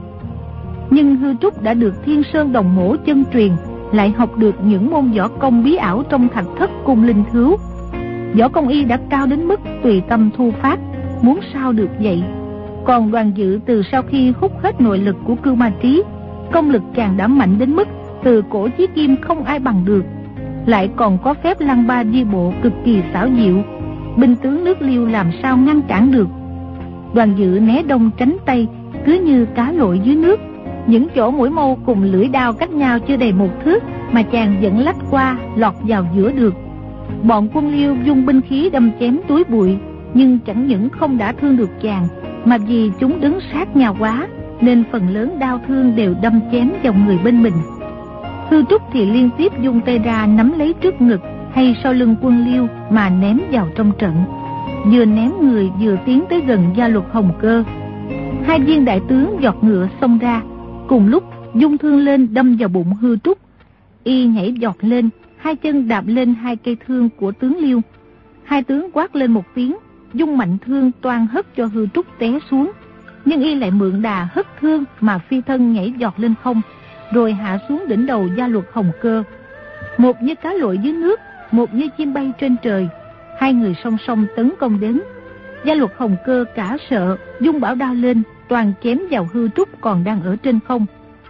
Nhưng Hư Trúc đã được Thiên Sơn Đồng Mổ chân truyền, lại học được những môn võ công bí ảo trong Thạch Thất Cung Linh Thứu. Võ công y đã cao đến mức tùy tâm thu phát, muốn sao được vậy. Còn Đoàn Dự từ sau khi hút hết nội lực của Cưu Ma Trí, công lực chàng đã mạnh đến mức từ cổ chí kim không ai bằng được, lại còn có phép lăng ba di bộ cực kỳ xảo diệu. Binh tướng nước Liêu làm sao ngăn cản được. Đoàn Dự né đông tránh tây, cứ như cá lội dưới nước. Những chỗ mũi mâu cùng lưỡi đao cách nhau chưa đầy 1 thước mà chàng vẫn lách qua, lọt vào giữa được. Bọn quân Liêu dùng binh khí đâm chém túi bụi, nhưng chẳng những không đả thương được chàng, mà vì chúng đứng sát nhau quá, nên phần lớn đao thương đều đâm chém vào người bên mình. Hư Trúc thì liên tiếp dùng tay ra nắm lấy trước ngực hay sau lưng quân Liêu mà ném vào trong trận. Vừa ném người vừa tiến tới gần gia luật Hồng Cơ. 2 viên đại tướng giọt ngựa xông ra, cùng lúc dung thương lên đâm vào bụng Hư Trúc. Y nhảy giọt lên, 2 chân đạp lên 2 cây thương của tướng Liêu. 2 tướng quát lên một tiếng, dung mạnh thương toan hất cho Hư Trúc té xuống. Nhưng y lại mượn đà hất thương mà phi thân nhảy giọt lên không, rồi hạ xuống đỉnh đầu gia luật Hồng Cơ. Một như cá lội dưới nước, một như chim bay trên trời. 2 người song song tấn công đến. Gia luật Hồng Cơ cả sợ, dung bảo đao lên, toàn chém vào Hư Trúc còn đang ở trên không.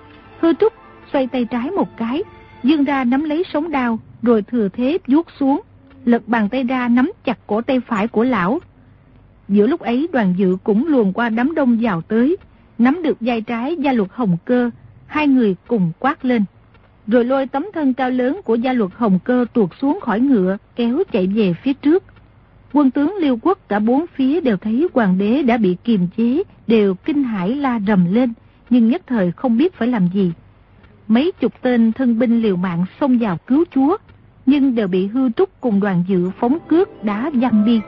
Hư Trúc xoay tay trái một cái, giương ra nắm lấy sống đao, rồi thừa thế vuốt xuống, lật bàn tay ra nắm chặt cổ tay phải của lão. Giữa lúc ấy Đoàn Dự cũng luồn qua đám đông vào tới, nắm được vai trái gia luật Hồng Cơ. 2 người cùng quát lên, rồi lôi tấm thân cao lớn của gia luật Hồng Cơ tuột xuống khỏi ngựa, kéo chạy về phía trước. Quân tướng Liêu quốc cả 4 phía đều thấy hoàng đế đã bị kiềm chế, đều kinh hãi la rầm lên, nhưng nhất thời không biết phải làm gì. Mấy chục tên thân binh liều mạng xông vào cứu chúa, nhưng đều bị Hư Trúc cùng Đoàn Dự phóng cước đá văng đi.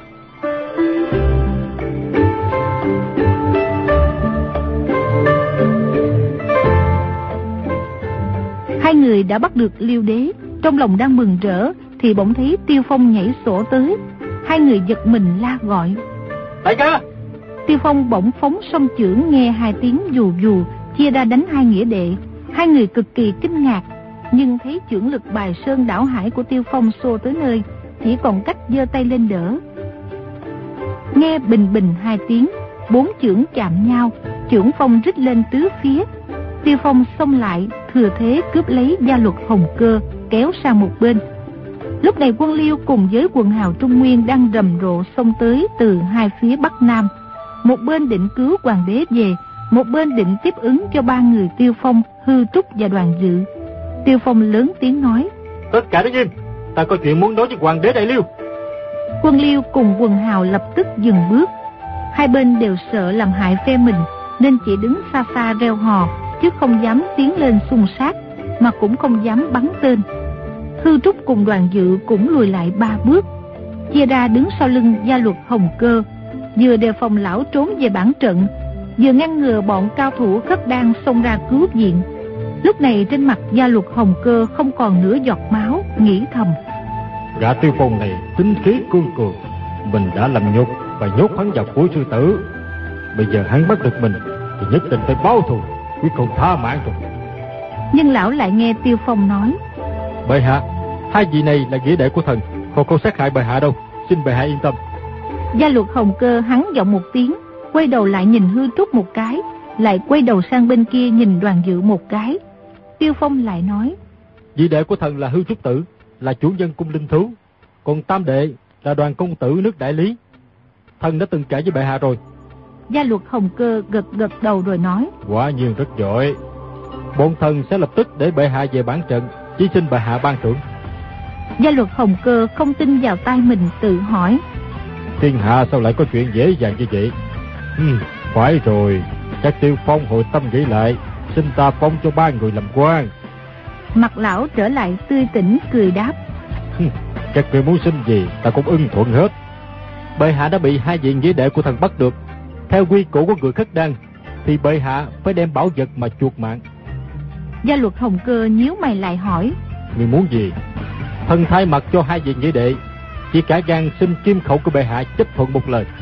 Hai người đã bắt được Liêu đế, trong lòng đang mừng rỡ thì bỗng thấy Tiêu Phong nhảy sổ tới. 2 người giật mình la gọi: Đại ca! Tiêu Phong bỗng phóng song chưởng, nghe 2 tiếng dù dù, chia ra đánh 2 nghĩa đệ. 2 người cực kỳ kinh ngạc, nhưng thấy chưởng lực bài sơn đảo hải của Tiêu Phong xô tới nơi, chỉ còn cách giơ tay lên đỡ. Nghe bình bình 2 tiếng, 4 chưởng chạm nhau, chưởng phong rít lên tứ phía. Tiêu Phong xông lại, thừa thế cướp lấy gia luật Hồng Cơ, kéo sang một bên. Lúc này Quân Liêu cùng với quần hào Trung Nguyên đang rầm rộ xông tới từ hai phía bắc nam. Một bên định cứu hoàng đế về, một bên định tiếp ứng cho ba người Tiêu Phong, Hư Trúc và Đoàn Dự. Tiêu Phong lớn tiếng nói: tất cả đứng im, ta có chuyện muốn nói với hoàng đế Đại Liêu. Quân Liêu cùng quần hào lập tức dừng bước. Hai bên đều sợ làm hại phe mình, nên chỉ đứng xa xa reo hò, chứ không dám tiến lên xung sát, mà cũng không dám bắn tên. Hư Trúc cùng Đoàn Dự cũng lùi lại 3 bước, chia ra đứng sau lưng gia luật Hồng Cơ, vừa đề phòng lão trốn về bản trận, vừa ngăn ngừa bọn cao thủ Khất Đan xông ra cứu viện. Lúc này trên mặt gia luật Hồng Cơ không còn nửa giọt máu, nghĩ thầm: gã Tiêu Phong này tính khí cương cường, mình đã làm nhục và nhốt hắn vào cuối sư tử. Bây giờ hắn bắt được mình thì nhất định phải báo thù, quyết không tha mạng rồi. Nhưng lão lại nghe Tiêu Phong nói: bệ hạ, hai vị này là nghĩa đệ của thần, không sát hại bệ hạ đâu, xin bệ hạ yên tâm. Gia luật Hồng Cơ hắn giọng một tiếng, quay đầu lại nhìn Hư Trúc một cái, lại quay đầu sang bên kia nhìn Đoàn Dự một cái. Tiêu Phong lại nói: vị đệ của thần là Hư Trúc Tử, là chủ nhân cung linh thú, còn tam đệ là Đoàn công tử nước Đại Lý. Thần đã từng kể với bệ hạ rồi. Gia luật Hồng Cơ gật gật đầu rồi nói: quả nhiên rất giỏi. Bọn thần sẽ lập tức để bệ hạ về bản trận, chỉ xin bệ hạ ban thưởng. Gia luật Hồng Cơ không tin vào tai mình, tự hỏi: thiên hạ sao lại có chuyện dễ dàng như vậy? Phải rồi, chắc Tiêu Phong hồi tâm nghĩ lại, xin ta phong cho 3 người làm quan. Mặt lão trở lại tươi tỉnh, cười đáp: các người muốn xin gì ta cũng ưng thuận hết. Bệ hạ đã bị hai vị nghĩa đệ của thần bắt được. Theo quy củ của người Khất Đan thì bệ hạ phải đem bảo vật mà chuộc mạng. Gia luật Hồng Cơ nhíu mày lại hỏi: người muốn gì? Thần thay mặt cho hai vị nghĩa đệ, chỉ cả gan xin kim khẩu của bệ hạ chấp thuận một lời.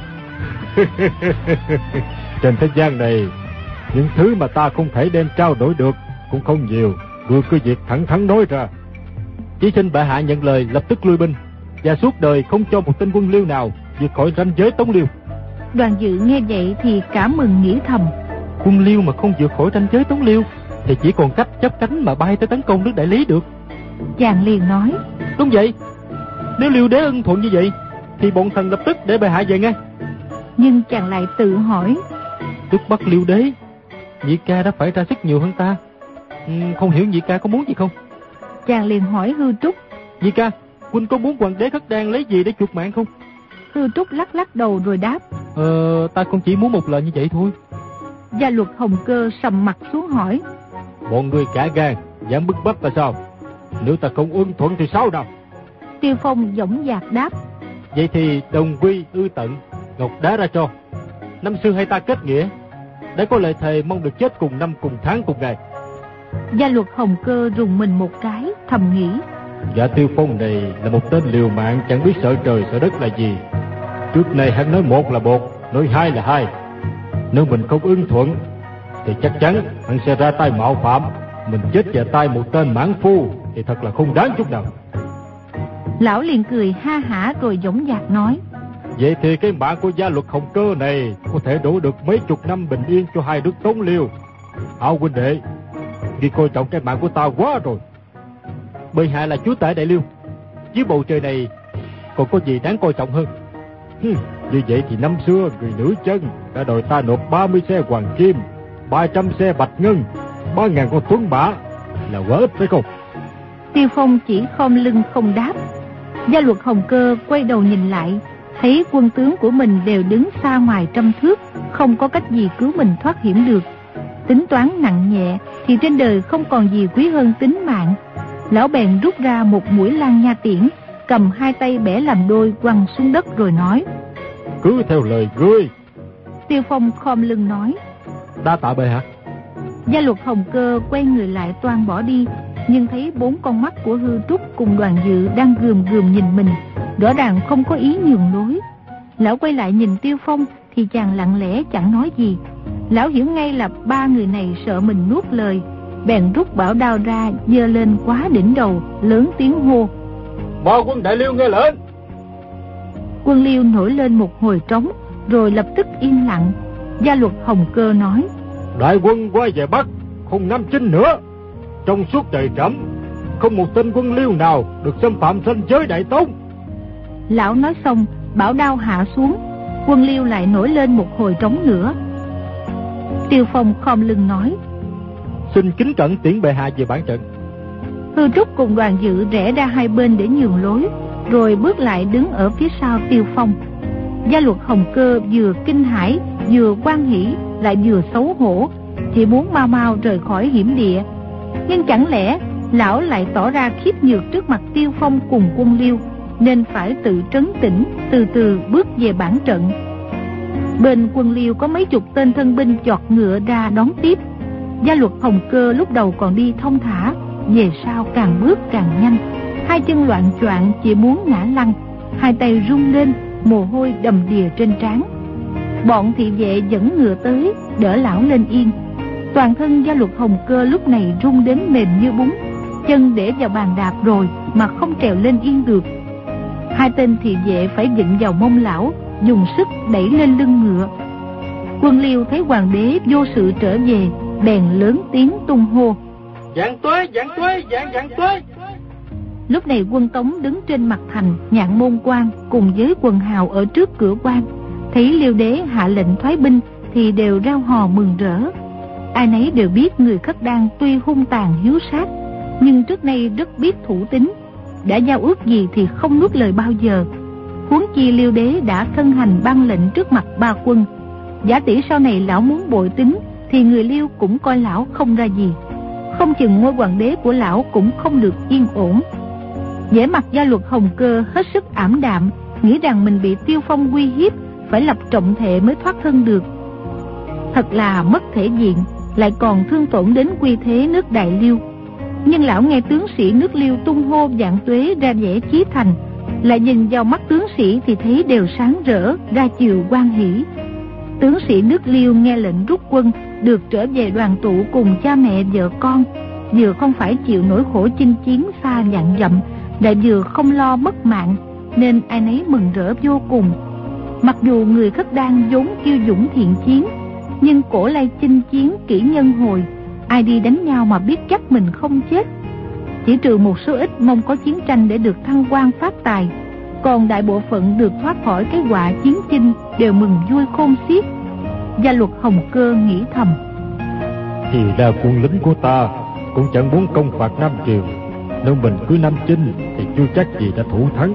Trên thế gian này, những thứ mà ta không thể đem trao đổi được cũng không nhiều, ngươi cứ việc thẳng thắn nói ra. Chỉ xin bệ hạ nhận lời lập tức lui binh, và suốt đời không cho một tên quân Liêu nào vượt khỏi ranh giới Tống Liêu. Đoàn Dự nghe vậy thì cả mừng, nghĩ thầm: quân Liêu mà không vượt khỏi ranh giới Tống Liêu thì chỉ còn cách chắp cánh mà bay tới tấn công nước Đại Lý được. Chàng liền nói: đúng vậy, nếu Liêu đế ưng thuận như vậy thì bọn thần lập tức để bệ hạ về ngay. Nhưng chàng lại tự hỏi: Đức bắt Liêu đế, nhị ca đã phải ra sức nhiều hơn ta, không hiểu nhị ca có muốn gì không? Chàng liền hỏi Hư Trúc: nhị ca, huynh có muốn hoàng đế Khất Đan lấy gì để chuộc mạng không? Hư Trúc lắc lắc đầu rồi đáp: ta cũng chỉ muốn một lời như vậy thôi. Gia luật Hồng Cơ sầm mặt xuống hỏi: bọn người cả gan dám bức bách ta sao? Nếu ta không ưng thuận thì sao nào? Tiêu Phong dõng dạc đáp: vậy thì đồng quy ư tận, ngọc đá ra cho. Năm xưa hai ta kết nghĩa, đã có lời thề mong được chết cùng năm cùng tháng cùng ngày. Gia luật Hồng Cơ rùng mình một cái, thầm nghĩ: gã Tiêu Phong này là một tên liều mạng chẳng biết sợ trời sợ đất là gì. Trước này hắn nói một là một, nói hai là hai. Nếu mình không ưng thuận thì chắc chắn hắn sẽ ra tay mạo phạm. Mình chết vào tay một tên mãn phu thì thật là không đáng chút nào. Lão liền cười ha hả rồi dõng dạc nói: vậy thì cái mạng của gia luật Hồng Cơ này có thể đổ được mấy chục năm bình yên cho hai nước Tống Liêu. Hảo huynh đệ, vì coi trọng cái mạng của ta quá rồi. Bệ hạ là chúa tể Đại Liêu, dưới bầu trời này còn có gì đáng coi trọng hơn? Như vậy thì năm xưa người nữ chân đã đòi ta nộp 30 xe hoàng kim, 300 xe bạch ngân, 3.000 con tuấn mã, là quá ít phải không? Tiêu Phong chỉ khom lưng không đáp. Gia luật Hồng Cơ quay đầu nhìn lại, thấy quân tướng của mình đều đứng xa ngoài 100 thước, không có cách gì cứu mình thoát hiểm được. Tính toán nặng nhẹ thì trên đời không còn gì quý hơn tính mạng. Lão bèn rút ra một mũi lan nha tiễn, cầm hai tay bẻ làm đôi quăng xuống đất rồi nói: cứ theo lời ngươi. Tiêu Phong khom lưng nói: đa tạ bệ hạ. Gia luật Hồng Cơ quay người lại toan bỏ đi, nhưng thấy 4 con mắt của Hư Trúc cùng Đoàn Dự đang gườm gườm nhìn mình, rõ ràng không có ý nhường lối. Lão quay lại nhìn Tiêu Phong thì chàng lặng lẽ chẳng nói gì. Lão hiểu ngay là 3 người này sợ mình nuốt lời, bèn rút bảo đao ra giơ lên quá đỉnh đầu, lớn tiếng hô: Bao quân Đại Liêu nghe lệnh. Quân Liêu nổi lên một hồi trống, rồi lập tức im lặng. Gia luật Hồng Cơ nói: Đại quân quay về Bắc, không Nam chinh nữa. Trong suốt đời Trẫm, không một tên quân Liêu nào được xâm phạm ranh giới Đại Tống. Lão nói xong, bảo đao hạ xuống, quân Liêu lại nổi lên một hồi trống nữa. Tiêu Phong khom lưng nói: xin kính cẩn tiễn bệ hạ về bản trận. Hư Trúc cùng Đoàn Dự rẽ ra hai bên để nhường lối, rồi bước lại đứng ở phía sau Tiêu Phong. Gia Luật Hồng Cơ vừa kinh hãi, vừa hoan hỉ, lại vừa xấu hổ, chỉ muốn mau mau rời khỏi hiểm địa. Nhưng chẳng lẽ lão lại tỏ ra khiếp nhược trước mặt Tiêu Phong cùng quân Liêu, nên phải tự trấn tĩnh, từ từ bước về bản trận. Bên quân Liêu có mấy chục tên thân binh chọt ngựa ra đón tiếp. Gia Luật Hồng Cơ lúc đầu còn đi thong thả, về sau càng bước càng nhanh, hai chân loạng choạng chỉ muốn ngã lăn, hai tay run lên, mồ hôi đầm đìa trên trán. Bọn thị vệ dẫn ngựa tới, đỡ lão lên yên. Toàn thân Gia Luật Hồng Cơ lúc này run đến mềm như bún, chân để vào bàn đạp rồi mà không trèo lên yên được. Hai tên thị vệ phải vịn vào mông lão, dùng sức đẩy lên lưng ngựa. Quân Liêu thấy hoàng đế vô sự trở về, bèn lớn tiếng tung hô: Vạn tuế, vạn tuế, vạn tuế. Lúc này quân Tống đứng trên mặt thành Nhạn Môn quan cùng với quần hào ở trước cửa quan, thấy Liêu đế hạ lệnh thoái binh thì đều rao hò mừng rỡ. Ai nấy đều biết người Khất Đan tuy hung tàn hiếu sát, nhưng trước nay rất biết thủ tín, đã giao ước gì thì không nuốt lời bao giờ. Huống chi Liêu đế đã thân hành ban lệnh trước mặt ba quân, giả tỷ sau này lão muốn bội tín thì người Liêu cũng coi lão không ra gì, không chừng ngôi hoàng đế của lão cũng không được yên ổn. Vẻ mặt Gia Luật Hồng Cơ hết sức ảm đạm, nghĩ rằng mình bị Tiêu Phong uy hiếp, phải lập trọng thệ mới thoát thân được. Thật là mất thể diện, lại còn thương tổn đến uy thế nước Đại Liêu. Nhưng lão nghe tướng sĩ nước Liêu tung hô vạn tuế ra vẻ chí thành, lại nhìn vào mắt tướng sĩ thì thấy đều sáng rỡ, ra chiều hoan hỷ. Tướng sĩ nước Liêu nghe lệnh rút quân, được trở về đoàn tụ cùng cha mẹ vợ con, vừa không phải chịu nỗi khổ chinh chiến xa vạn dặm, lại vừa không lo mất mạng, nên ai nấy mừng rỡ vô cùng. Mặc dù người Khất Đan vốn kiêu dũng thiện chiến, nhưng cổ lai chinh chiến kỹ nhân hồi, ai đi đánh nhau mà biết chắc mình không chết. Chỉ trừ một số ít mong có chiến tranh để được thăng quan phát tài, còn đại bộ phận được thoát khỏi cái họa chiến chinh đều mừng vui khôn xiết. Gia Luật Hồng Cơ nghĩ thầm: thì ra quân lính của ta cũng chẳng muốn công phạt Nam Triều, nếu mình cứ Nam chinh thì chưa chắc gì đã thủ thắng.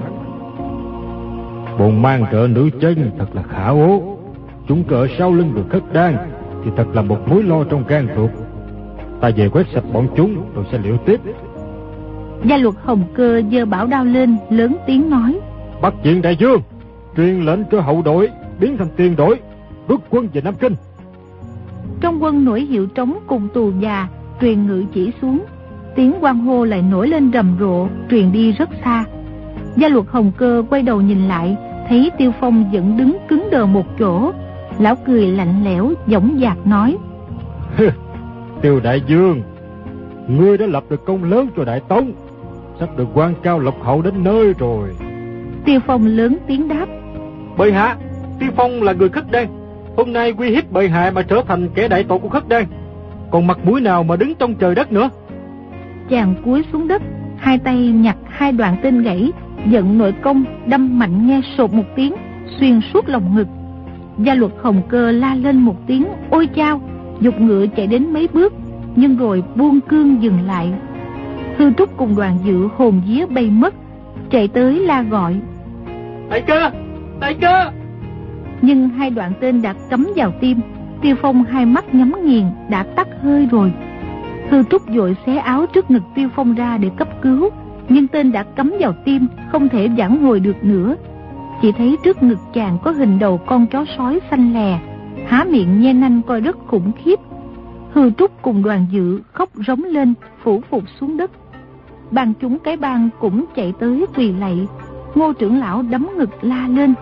Bọn mang trợ nữ chân thật là khả ố, chúng cờ sau lưng người Khất Đan thì thật là một mối lo trong gan ruột. Ta về quét sạch bọn chúng rồi sẽ liệu tiếp. Gia Luật Hồng Cơ giơ bảo đao lên, lớn tiếng nói: Bắt diện đại vương, truyền lệnh cho hậu đội biến thành tiền đội, rút quân về Nam Kinh. Trong quân nổi hiệu trống cùng tù già, truyền ngự chỉ xuống, tiếng hoan hô lại nổi lên rầm rộ, truyền đi rất xa. Gia Luật Hồng Cơ quay đầu nhìn lại, thấy Tiêu Phong vẫn đứng cứng đờ một chỗ. Lão cười lạnh lẽo, dõng dạc nói: Tiêu đại vương, ngươi đã lập được công lớn cho Đại Tống, sắp được quan cao lộc hậu đến nơi rồi. Tiêu Phong lớn tiếng đáp: Bệ hạ, Tiêu Phong là người Khất Đan, hôm nay uy hiếp bệ hạ mà trở thành kẻ đại tội của Khất Đan, còn mặt mũi nào mà đứng trong trời đất nữa. Chàng cúi xuống đất, hai tay nhặt hai đoạn tên gãy, giận nội công đâm mạnh nghe sột một tiếng, xuyên suốt lòng ngực. Gia Luật Hồng Cơ la lên một tiếng ôi chao, giục ngựa chạy đến mấy bước, nhưng rồi buông cương dừng lại. Hư Trúc cùng Đoàn Dự hồn vía bay mất, chạy tới la gọi: Đại ca, đại ca! Nhưng hai đoạn tên đã cắm vào tim. Tiêu Phong hai mắt nhắm nghiền, đã tắt hơi rồi. Hư Trúc vội xé áo trước ngực Tiêu Phong ra để cấp cứu, nhưng tên đã cắm vào tim, không thể vãn hồi được nữa. Chỉ thấy trước ngực chàng có hình đầu con chó sói xanh lè, há miệng nhe nanh coi rất khủng khiếp. Hư Trúc cùng Đoàn Dự khóc rống lên, phủ phục xuống đất. Ban chúng cái bang cũng chạy tới quỳ lạy. Ngô trưởng lão đấm ngực la lên: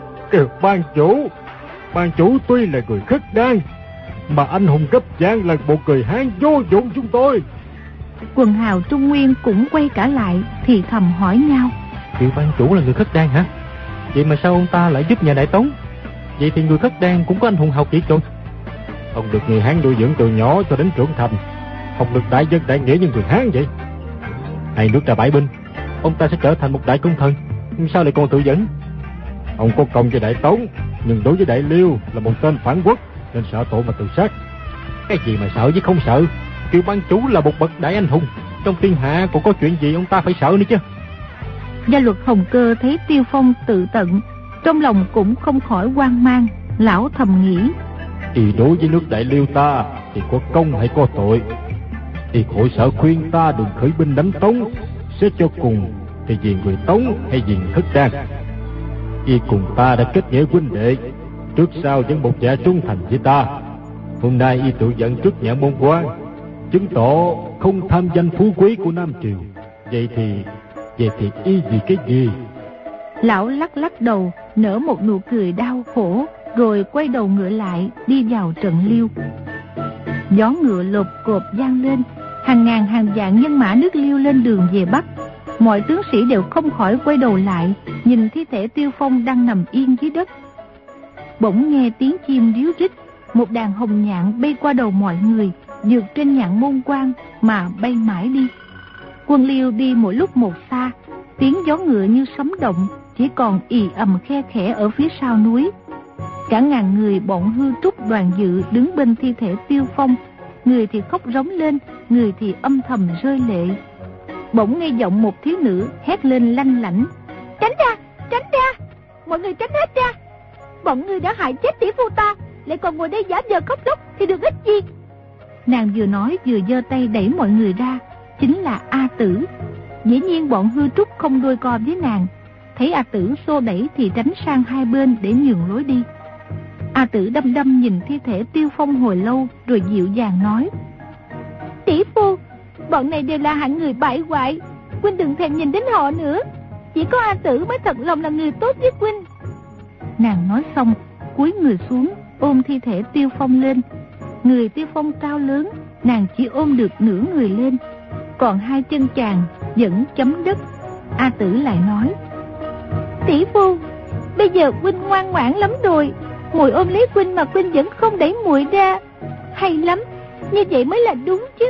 Ban chủ tuy là người Khất Đan, mà anh hùng cấp vàng là một người Hán vô dụng chúng tôi. Quần hào Trung Nguyên cũng quay cả lại, thì thầm hỏi nhau: Tiểu ban chủ là người Khất Đan hả? Vậy mà sao ông ta lại giúp nhà Đại Tống? Vậy thì người Khất Đan cũng có anh hùng hào kiệt rồi. Ông được người Hán nuôi dưỡng từ nhỏ cho đến trưởng thành, ông được đại dân đại nghĩa như người Hán vậy. Hai nước đã bãi binh, ông ta sẽ trở thành một đại công thần, nhưng sao lại còn tự dẫn? Ông có công với Đại Tống, nhưng đối với Đại Liêu là một tên phản quốc, nên sợ tội mà tự sát. Cái gì mà sợ chứ không sợ? Kiều ban chủ là một bậc đại anh hùng, trong thiên hạ còn có chuyện gì ông ta phải sợ nữa chứ? Gia Luật Hồng Cơ thấy Tiêu Phong tự tận, trong lòng cũng không khỏi hoang mang. Lão thầm nghĩ, Y đối với nước Đại Liêu ta thì có công hay có tội? Y khỏi sợ khuyên ta đừng khởi binh đánh Tống, xét cho cùng thì vì người Tống hay vì Khất Đan. Y cùng ta đã kết nghĩa huynh đệ, trước sau vẫn một dạ trung thành với ta. Hôm nay Y tự giận trước Nhạn Môn Quan, chứng tỏ không tham danh phú quý của Nam Triều. Vậy thì Y vì cái gì? Lão lắc lắc đầu, nở một nụ cười đau khổ, rồi quay đầu ngựa lại đi vào trận Liêu. Gió ngựa lột cộp vang lên, hàng ngàn hàng vạn nhân mã nước Liêu lên đường về Bắc. Mọi tướng sĩ đều không khỏi quay đầu lại, nhìn thi thể Tiêu Phong đang nằm yên dưới đất. Bỗng nghe tiếng chim ríu rít, một đàn hồng nhạn bay qua đầu mọi người, vượt trên Nhạn Môn Quan mà bay mãi đi. Quân Liêu đi mỗi lúc một xa, tiếng gió ngựa như sấm động, chỉ còn ì ầm khe khẽ ở phía sau núi. Cả ngàn người bọn Hư Trúc Đoàn Dự đứng bên thi thể Tiêu Phong, người thì khóc rống lên, người thì âm thầm rơi lệ. Bỗng nghe giọng một thiếu nữ hét lên lanh lảnh, tránh ra, tránh ra, mọi người tránh hết ra. Bọn ngươi đã hại chết tỷ phu ta, lại còn ngồi đây giả vờ khóc lóc thì được ích gì? Nàng vừa nói vừa giơ tay đẩy mọi người ra, chính là A Tử. Dĩ nhiên bọn Hư Trúc không đôi co với nàng, thấy A Tử xô đẩy thì tránh sang hai bên để nhường lối đi. A Tử đăm đăm nhìn thi thể Tiêu Phong hồi lâu, rồi dịu dàng nói, tỷ phu, bọn này đều là hạng người bại hoại, huynh đừng thèm nhìn đến họ nữa. Chỉ có A Tử mới thật lòng là người tốt với huynh. Nàng nói xong, cúi người xuống ôm thi thể Tiêu Phong lên. Người Tiêu Phong cao lớn, nàng chỉ ôm được nửa người lên, còn hai chân chàng vẫn chấm đất. A Tử lại nói, tỷ phu, bây giờ huynh ngoan ngoãn lắm rồi, muội ôm lấy huynh mà huynh vẫn không đẩy muội ra, hay lắm, như vậy mới là đúng chứ.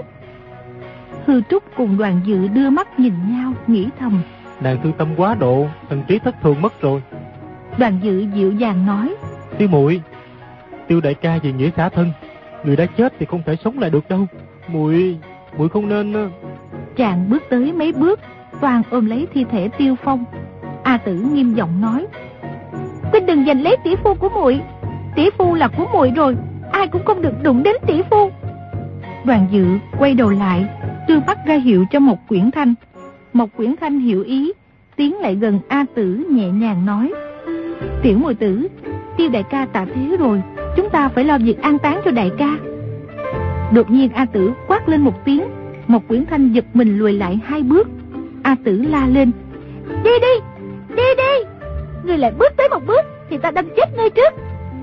Hư Trúc cùng Đoàn Dự đưa mắt nhìn nhau, nghĩ thầm, nàng thương tâm quá độ, thần trí thất thường mất rồi. Đoàn Dự dịu dàng nói, Tiêu muội, Tiêu đại ca vì nghĩa xả thân, người đã chết thì không thể sống lại được đâu. Muội không nên. Chàng bước tới mấy bước, toàn ôm lấy thi thể Tiêu Phong. A Tử nghiêm giọng nói, huynh đừng giành lấy tỷ phu của muội, tỷ phu là của muội rồi, ai cũng không được đụng đến tỷ phu. Đoàn Dự quay đầu lại, đưa mắt ra hiệu cho Mộc Quyển Thanh. Mộc Quyển Thanh hiểu ý, tiến lại gần A Tử nhẹ nhàng nói, tiểu muội tử, Tiêu đại ca tạ thế rồi, chúng ta phải lo việc an táng cho đại ca. Đột nhiên A Tử quát lên một tiếng, Mộc Quyển Thanh giật mình lùi lại hai bước. A Tử la lên, đi đi, đi đi, ngươi lại bước tới một bước thì ta đâm chết ngươi trước.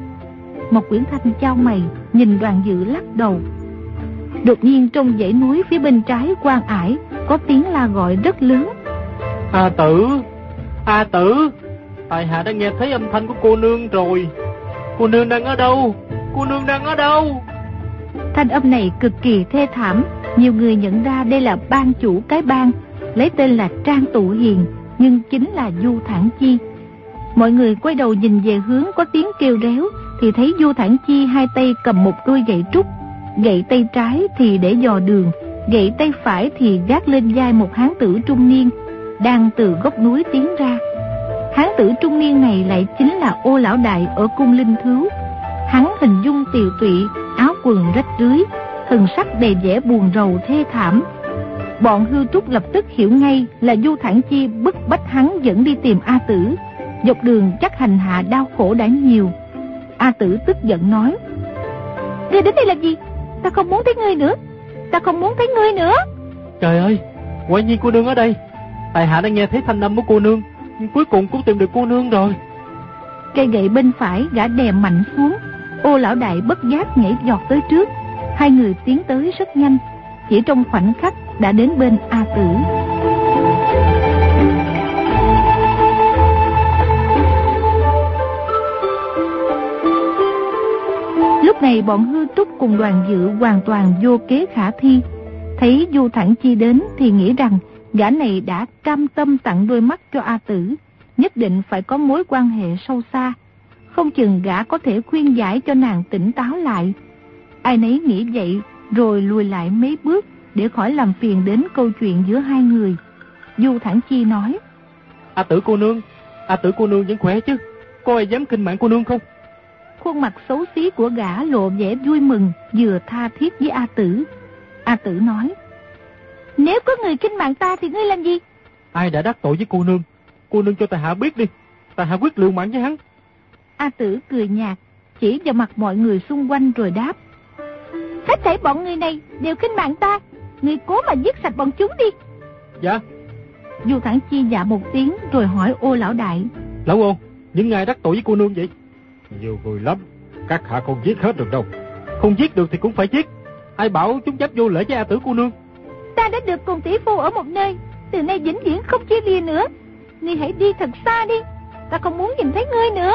Mộc Quyển Thanh chau mày, nhìn Đoàn Dự lắc đầu. Đột nhiên trong dãy núi phía bên trái Quan Ải có tiếng la gọi rất lớn, A Tử, A Tử, tại hạ đã nghe thấy âm thanh của cô nương rồi. Cô nương đang ở đâu? Cô nương đang ở đâu? Thanh âm này cực kỳ thê thảm. Nhiều người nhận ra đây là ban chủ cái bang, lấy tên là Trang Tụ Hiền, nhưng chính là Du Thản Chi. Mọi người quay đầu nhìn về hướng có tiếng kêu réo, thì thấy Du Thản Chi hai tay cầm một đôi gậy trúc. Gậy tay trái thì để dò đường, gậy tay phải thì gác lên vai một hán tử trung niên, đang từ góc núi tiến ra. Hán tử trung niên này lại chính là Ô lão đại ở cung Linh Thứu. Hắn hình dung tiều tụy, áo quần rách rưới, thần sắc đầy vẻ buồn rầu thê thảm. Bọn Hư Trúc lập tức hiểu ngay là Du Thản Chi bức bách hắn dẫn đi tìm A Tử. Dọc đường chắc hành hạ đau khổ đã nhiều. A Tử tức giận nói, ngươi đến đây làm gì? Ta không muốn thấy ngươi nữa, ta không muốn thấy ngươi nữa. Trời ơi, quả nhiên cô nương ở đây. Tại hạ đã nghe thấy thanh âm của cô nương, nhưng cuối cùng cũng tìm được cô nương rồi. Cây gậy bên phải gã đè mạnh xuống. Ô lão đại bất giác nhảy giọt tới trước. Hai người tiến tới rất nhanh, chỉ trong khoảnh khắc đã đến bên A Tử. Lúc này này bọn Hư Trúc cùng Đoàn Dự hoàn toàn vô kế khả thi. Thấy Du Thản Chi đến thì nghĩ rằng gã này đã cam tâm tặng đôi mắt cho A Tử, nhất định phải có mối quan hệ sâu xa. Không chừng gã có thể khuyên giải cho nàng tỉnh táo lại. Ai nấy nghĩ vậy rồi lùi lại mấy bước để khỏi làm phiền đến câu chuyện giữa hai người. Du Thản Chi nói: A Tử cô nương vẫn khỏe chứ? Cô ai dám khinh mạng cô nương không? Khuôn mặt xấu xí của gã lộ vẻ vui mừng, vừa tha thiết với A Tử. A Tử nói: nếu có người khinh mạng ta thì ngươi làm gì? Ai đã đắc tội với cô nương? Cô nương cho tại hạ biết đi, tại hạ quyết liều mạng với hắn. A Tử cười nhạt, chỉ vào mặt mọi người xung quanh rồi đáp: hết thảy bọn người này đều khinh mạng ta, ngươi cố mà giết sạch bọn chúng đi. Dạ. Du Thản Chi dạ một tiếng rồi hỏi Ô lão đại: Lão Ô, những ai đắc tội với cô nương vậy? Nhiều người lắm, các hạ không giết hết được đâu. Không giết được thì cũng phải giết. Ai bảo chúng dám vô lễ với A Tử cô nương? Ta đã được cùng tỷ phu ở một nơi, từ nay vĩnh viễn không chia lìa nữa. Ngươi hãy đi thật xa đi, ta không muốn nhìn thấy ngươi nữa.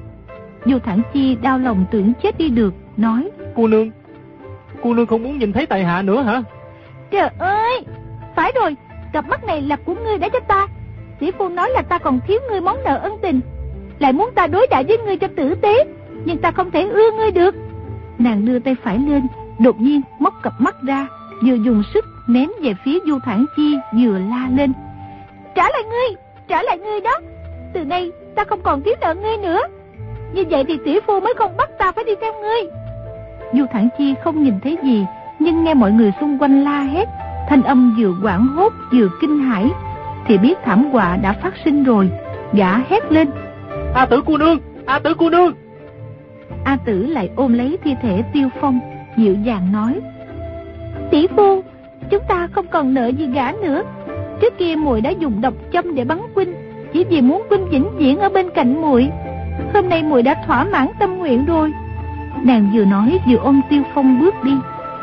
Du Thản Chi đau lòng tưởng chết đi được, nói: cô nương không muốn nhìn thấy tại hạ nữa hả? Trời ơi, phải rồi, cặp mắt này là của ngươi đã cho ta. Tỷ phu nói là ta còn thiếu ngươi món nợ ân tình, lại muốn ta đối đãi với ngươi cho tử tế, nhưng ta không thể ưa ngươi được. Nàng đưa tay phải lên, đột nhiên móc cặp mắt ra, vừa dùng sức ném về phía Du Thản Chi, vừa la lên: trả lại ngươi đó. Từ nay ta không còn thiếu nợ ngươi nữa. Như vậy thì tỷ phu mới không bắt ta phải đi theo ngươi. Du Thản Chi không nhìn thấy gì, nhưng nghe mọi người xung quanh la hét, thanh âm vừa hoảng hốt vừa kinh hãi, thì biết thảm họa đã phát sinh rồi. Gã hét lên: A Tử cô nương, A Tử cô nương. A Tử lại ôm lấy thi thể Tiêu Phong, dịu dàng nói: tỷ phu, chúng ta không còn nợ gì gã nữa. Trước kia muội đã dùng độc châm để bắn huynh, chỉ vì muốn huynh vĩnh viễn ở bên cạnh muội. Hôm nay muội đã thỏa mãn tâm nguyện rồi. Nàng vừa nói vừa ôm Tiêu Phong bước đi.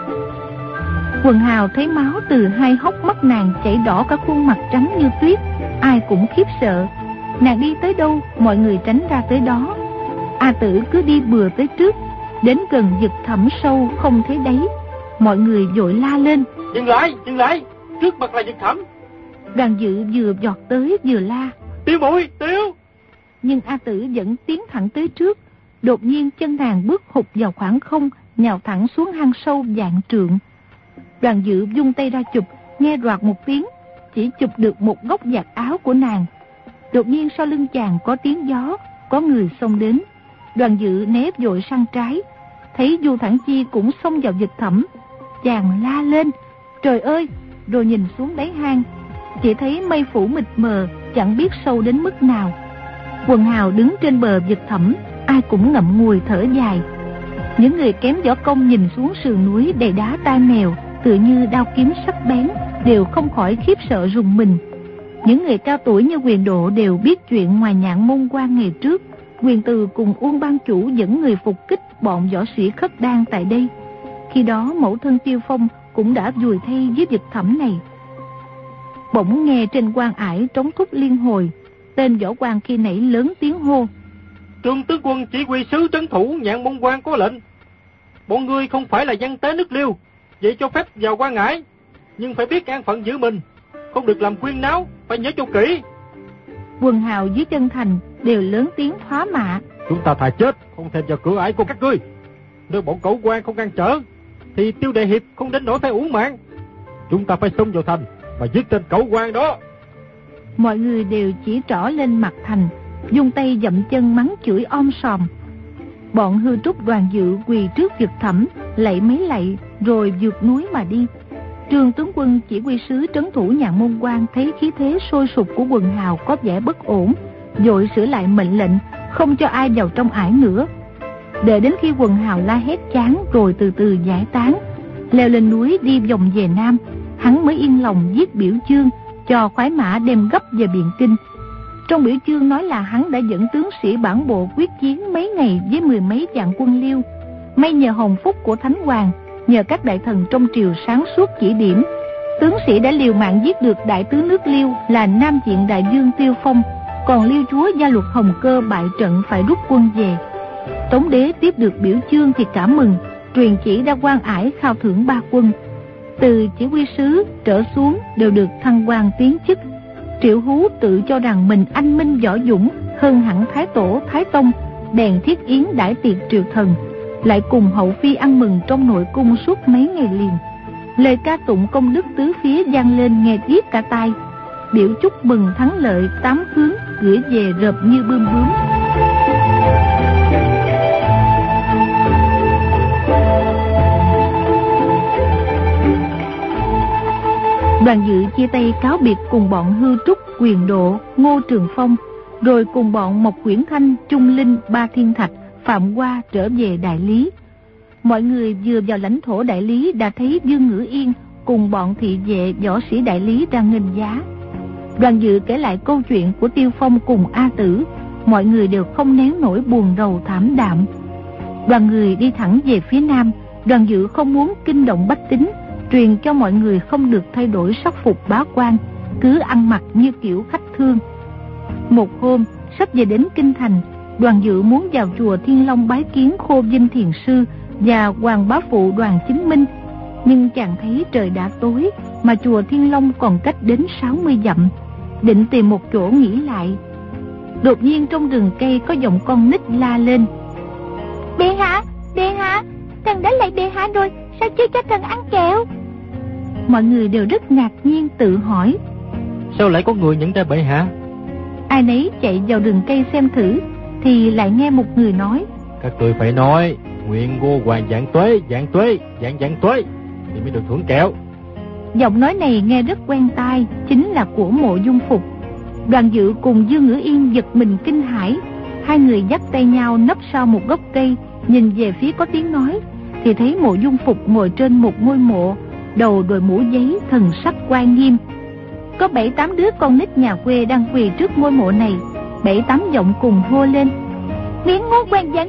Quần hào thấy máu từ hai hốc mắt nàng chảy đỏ cả khuôn mặt trắng như tuyết, ai cũng khiếp sợ. Nàng đi tới đâu mọi người tránh ra tới đó. A Tử cứ đi bừa tới trước, đến gần vực thẳm sâu không thấy đáy. Mọi người vội la lên: dừng lại, trước mặt là vực thẳm. Đoàn Dự vừa giọt tới vừa la: Tiêu muội, Tiêu. Nhưng A Tử vẫn tiến thẳng tới trước. Đột nhiên chân nàng bước hụt vào khoảng không, nhào thẳng xuống hang sâu vạn trượng. Đoàn Dự vung tay ra chụp, nghe roạt một tiếng, chỉ chụp được một góc vạt áo của nàng. Đột nhiên sau lưng chàng có tiếng gió, có người xông đến. Đoàn Dự né vội sang trái, thấy Du Thản Chi cũng xông vào vực thẳm. Chàng la lên: trời ơi! Rồi nhìn xuống đáy hang, chỉ thấy mây phủ mịt mờ, chẳng biết sâu đến mức nào. Quần hào đứng trên bờ vực thẳm, ai cũng ngậm ngùi thở dài. Những người kém võ công nhìn xuống sườn núi đầy đá tai mèo, tựa như đao kiếm sắc bén, đều không khỏi khiếp sợ rùng mình. Những người cao tuổi như Quyền Độ đều biết chuyện ngoài Nhạn Môn Quan ngày trước. Quyền Từ cùng Uông ban chủ dẫn người phục kích bọn võ sĩ Khất Đan tại đây. Khi đó mẫu thân Tiêu Phong cũng đã vùi thay dưới vực thẳm này. Bỗng nghe trên quan ải trống thúc liên hồi, tên võ quan khi nãy lớn tiếng hô: Trương tướng quân chỉ huy sứ trấn thủ Nhạn Môn Quan có lệnh. Bọn ngươi không phải là văn tế nước Liêu, vậy cho phép vào quan ải, nhưng phải biết an phận giữ mình, không được làm khuyên náo, phải nhớ cho kỹ. Quần hào dưới chân thành đều lớn tiếng thoá mạ: chúng ta thà chết không thèm vào cửa ải của các ngươi. Nếu bọn cẩu quan không ngăn trở thì Tiêu đại hiệp không đến nỗi phải uổng mạng. Chúng ta phải xông vào thành và giết tên cẩu quan đó. Mọi người đều chỉ trỏ lên mặt thành, dùng tay dậm chân mắng chửi om sòm. Bọn Hư Trúc Đoàn Dự quỳ trước vực thẳm, lạy mấy lạy rồi vượt núi mà đi. Trương tướng quân chỉ huy sứ trấn thủ Nhạn Môn Quan thấy khí thế sôi sục của quần hào có vẻ bất ổn, vội sửa lại mệnh lệnh không cho ai vào trong ải nữa. Đợi đến khi quần hào la hét chán rồi từ từ giải tán, leo lên núi đi vòng về Nam, hắn mới yên lòng viết biểu chương cho khoái mã đem gấp về Biện Kinh. Trong biểu chương nói là hắn đã dẫn tướng sĩ bản bộ quyết chiến mấy ngày với 10 mấy vạn quân Liêu. May nhờ hồng phúc của Thánh Hoàng, nhờ các đại thần trong triều sáng suốt chỉ điểm, tướng sĩ đã liều mạng giết được đại tướng nước Liêu là Nam Diện đại vương Tiêu Phong, còn Liêu chúa Gia Luật Hồng Cơ bại trận phải rút quân về. Tống đế tiếp được biểu chương thì cảm mừng, truyền chỉ ra quan ải khao thưởng 3 quân. Từ chỉ huy sứ trở xuống đều được thăng quan tiến chức. Triệu Hú tự cho rằng mình anh minh võ dũng hơn hẳn Thái Tổ, Thái Tông, bèn thiết yến đãi tiệc triệu thần, lại cùng hậu phi ăn mừng trong nội cung suốt mấy ngày liền. Lời ca tụng công đức tứ phía vang lên nghe điếc cả tai. Biểu chúc mừng thắng lợi 8 hướng gửi về rợp như bươm bướm. Đoàn Dự chia tay cáo biệt cùng bọn Hư Trúc, Quyền Độ, Ngô Trường Phong, rồi cùng bọn Mộc Quyển Thanh, Trung Linh, Ba Thiên Thạch, Phạm Hoa trở về Đại Lý. Mọi người vừa vào lãnh thổ Đại Lý đã thấy Dương Ngữ Yên cùng bọn thị vệ võ sĩ Đại Lý đang nghênh giá. Đoàn Dự kể lại câu chuyện của Tiêu Phong cùng A Tử, mọi người đều không nén nổi buồn rầu thảm đạm. Đoàn người đi thẳng về phía nam. Đoàn Dự không muốn kinh động bách tính, truyền cho mọi người không được thay đổi sắc phục bá quan, cứ ăn mặc như kiểu khách thương. Một hôm sắp về đến kinh thành, Đoàn Dự muốn vào chùa Thiên Long bái kiến Khô Vinh Thiền Sư và Hoàng bá phụ Đoàn Chính Minh, nhưng chàng thấy trời đã tối mà chùa Thiên Long còn cách đến 60 dặm, định tìm một chỗ nghỉ lại. Đột nhiên trong rừng cây có giọng con nít la lên: Bệ hạ, thần đã lại bệ hạ rồi, sao chưa cho thần ăn kẹo? Mọi người đều rất ngạc nhiên tự hỏi: Sao lại có người nhận ra bệ hạ? Ai nấy chạy vào rừng cây xem thử, thì lại nghe một người nói: Các tôi phải nói nguyện ngô hoàng vạn tuế, vạn tuế thì mới được thưởng kẹo. Giọng nói này nghe rất quen tai, chính là của Mộ Dung Phục. Đoàn Dự cùng Dương Ngữ Yên giật mình kinh hãi. Hai người dắt tay nhau nấp sau một gốc cây, nhìn về phía có tiếng nói, thì thấy Mộ Dung Phục ngồi trên một ngôi mộ, đầu đội mũ giấy, thần sắc oai nghiêm. Có 7-8 đứa con nít nhà quê đang quỳ trước ngôi mộ này. 7-8 giọng cùng hô lên: Nguyện ngô hoàng vạn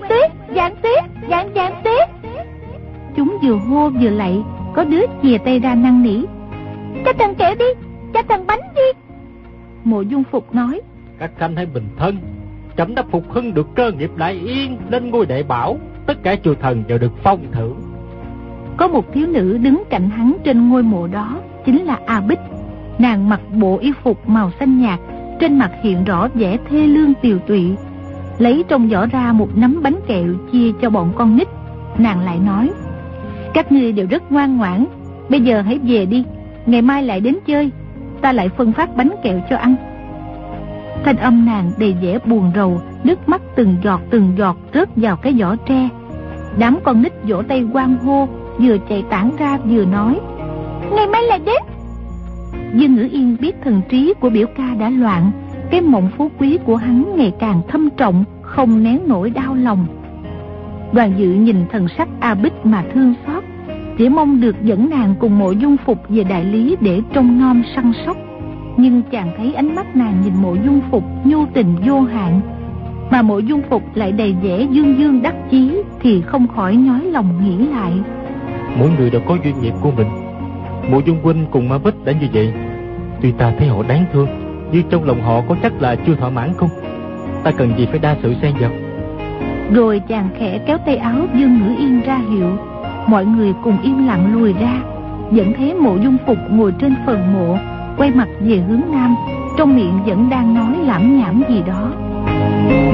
tuế. Chúng vừa hô vừa lạy, có đứa chìa tay ra năn nỉ: Cho thần kẹo đi, cho thần bánh đi. Mộ Dung Phục nói: Các khanh hãy bình thân, chấm đã phục hưng được cơ nghiệp Đại Yên, lên ngôi đệ bảo, tất cả chư thần đều được phong thưởng. Có một thiếu nữ đứng cạnh hắn trên ngôi mộ đó, chính là A Bích. Nàng mặc bộ y phục màu xanh nhạt, trên mặt hiện rõ vẻ thê lương tiều tụy. Lấy trong giỏ ra một nắm bánh kẹo chia cho bọn con nít. Nàng lại nói: Các ngươi đều rất ngoan ngoãn, bây giờ hãy về đi, ngày mai lại đến chơi, ta lại phân phát bánh kẹo cho ăn. Thanh âm nàng đầy vẻ buồn rầu, nước mắt từng giọt rớt vào cái giỏ tre. Đám con nít vỗ tay hoan hô, vừa chạy tản ra vừa nói: Ngày mai lại đến. Dương Ngữ Yên biết thần trí của biểu ca đã loạn, cái mộng phú quý của hắn ngày càng thâm trọng, không nén nổi đau lòng. Đoàn Dự nhìn thần sắc A Bích mà thương xót, chỉ mong được dẫn nàng cùng Mộ Dung Phục về Đại Lý để trông nom săn sóc. Nhưng chàng thấy ánh mắt nàng nhìn Mộ Dung Phục nhu tình vô hạn, mà Mộ Dung Phục lại đầy vẻ dương dương đắc chí, thì không khỏi nhói lòng nghĩ lại. Mỗi người đều có duyên nghiệp của mình. Mộ Dung huynh cùng Ma Bích đã như vậy, tuy ta thấy họ đáng thương, nhưng trong lòng họ có chắc là chưa thỏa mãn không? Ta cần gì phải đa sự xen vào? Rồi chàng khẽ kéo tay áo Dương Ngữ Yên ra hiệu. Mọi người cùng im lặng lùi ra, vẫn thấy Mộ Dung Phục ngồi trên phần mộ, quay mặt về hướng nam, trong miệng vẫn đang nói lảm nhảm gì đó.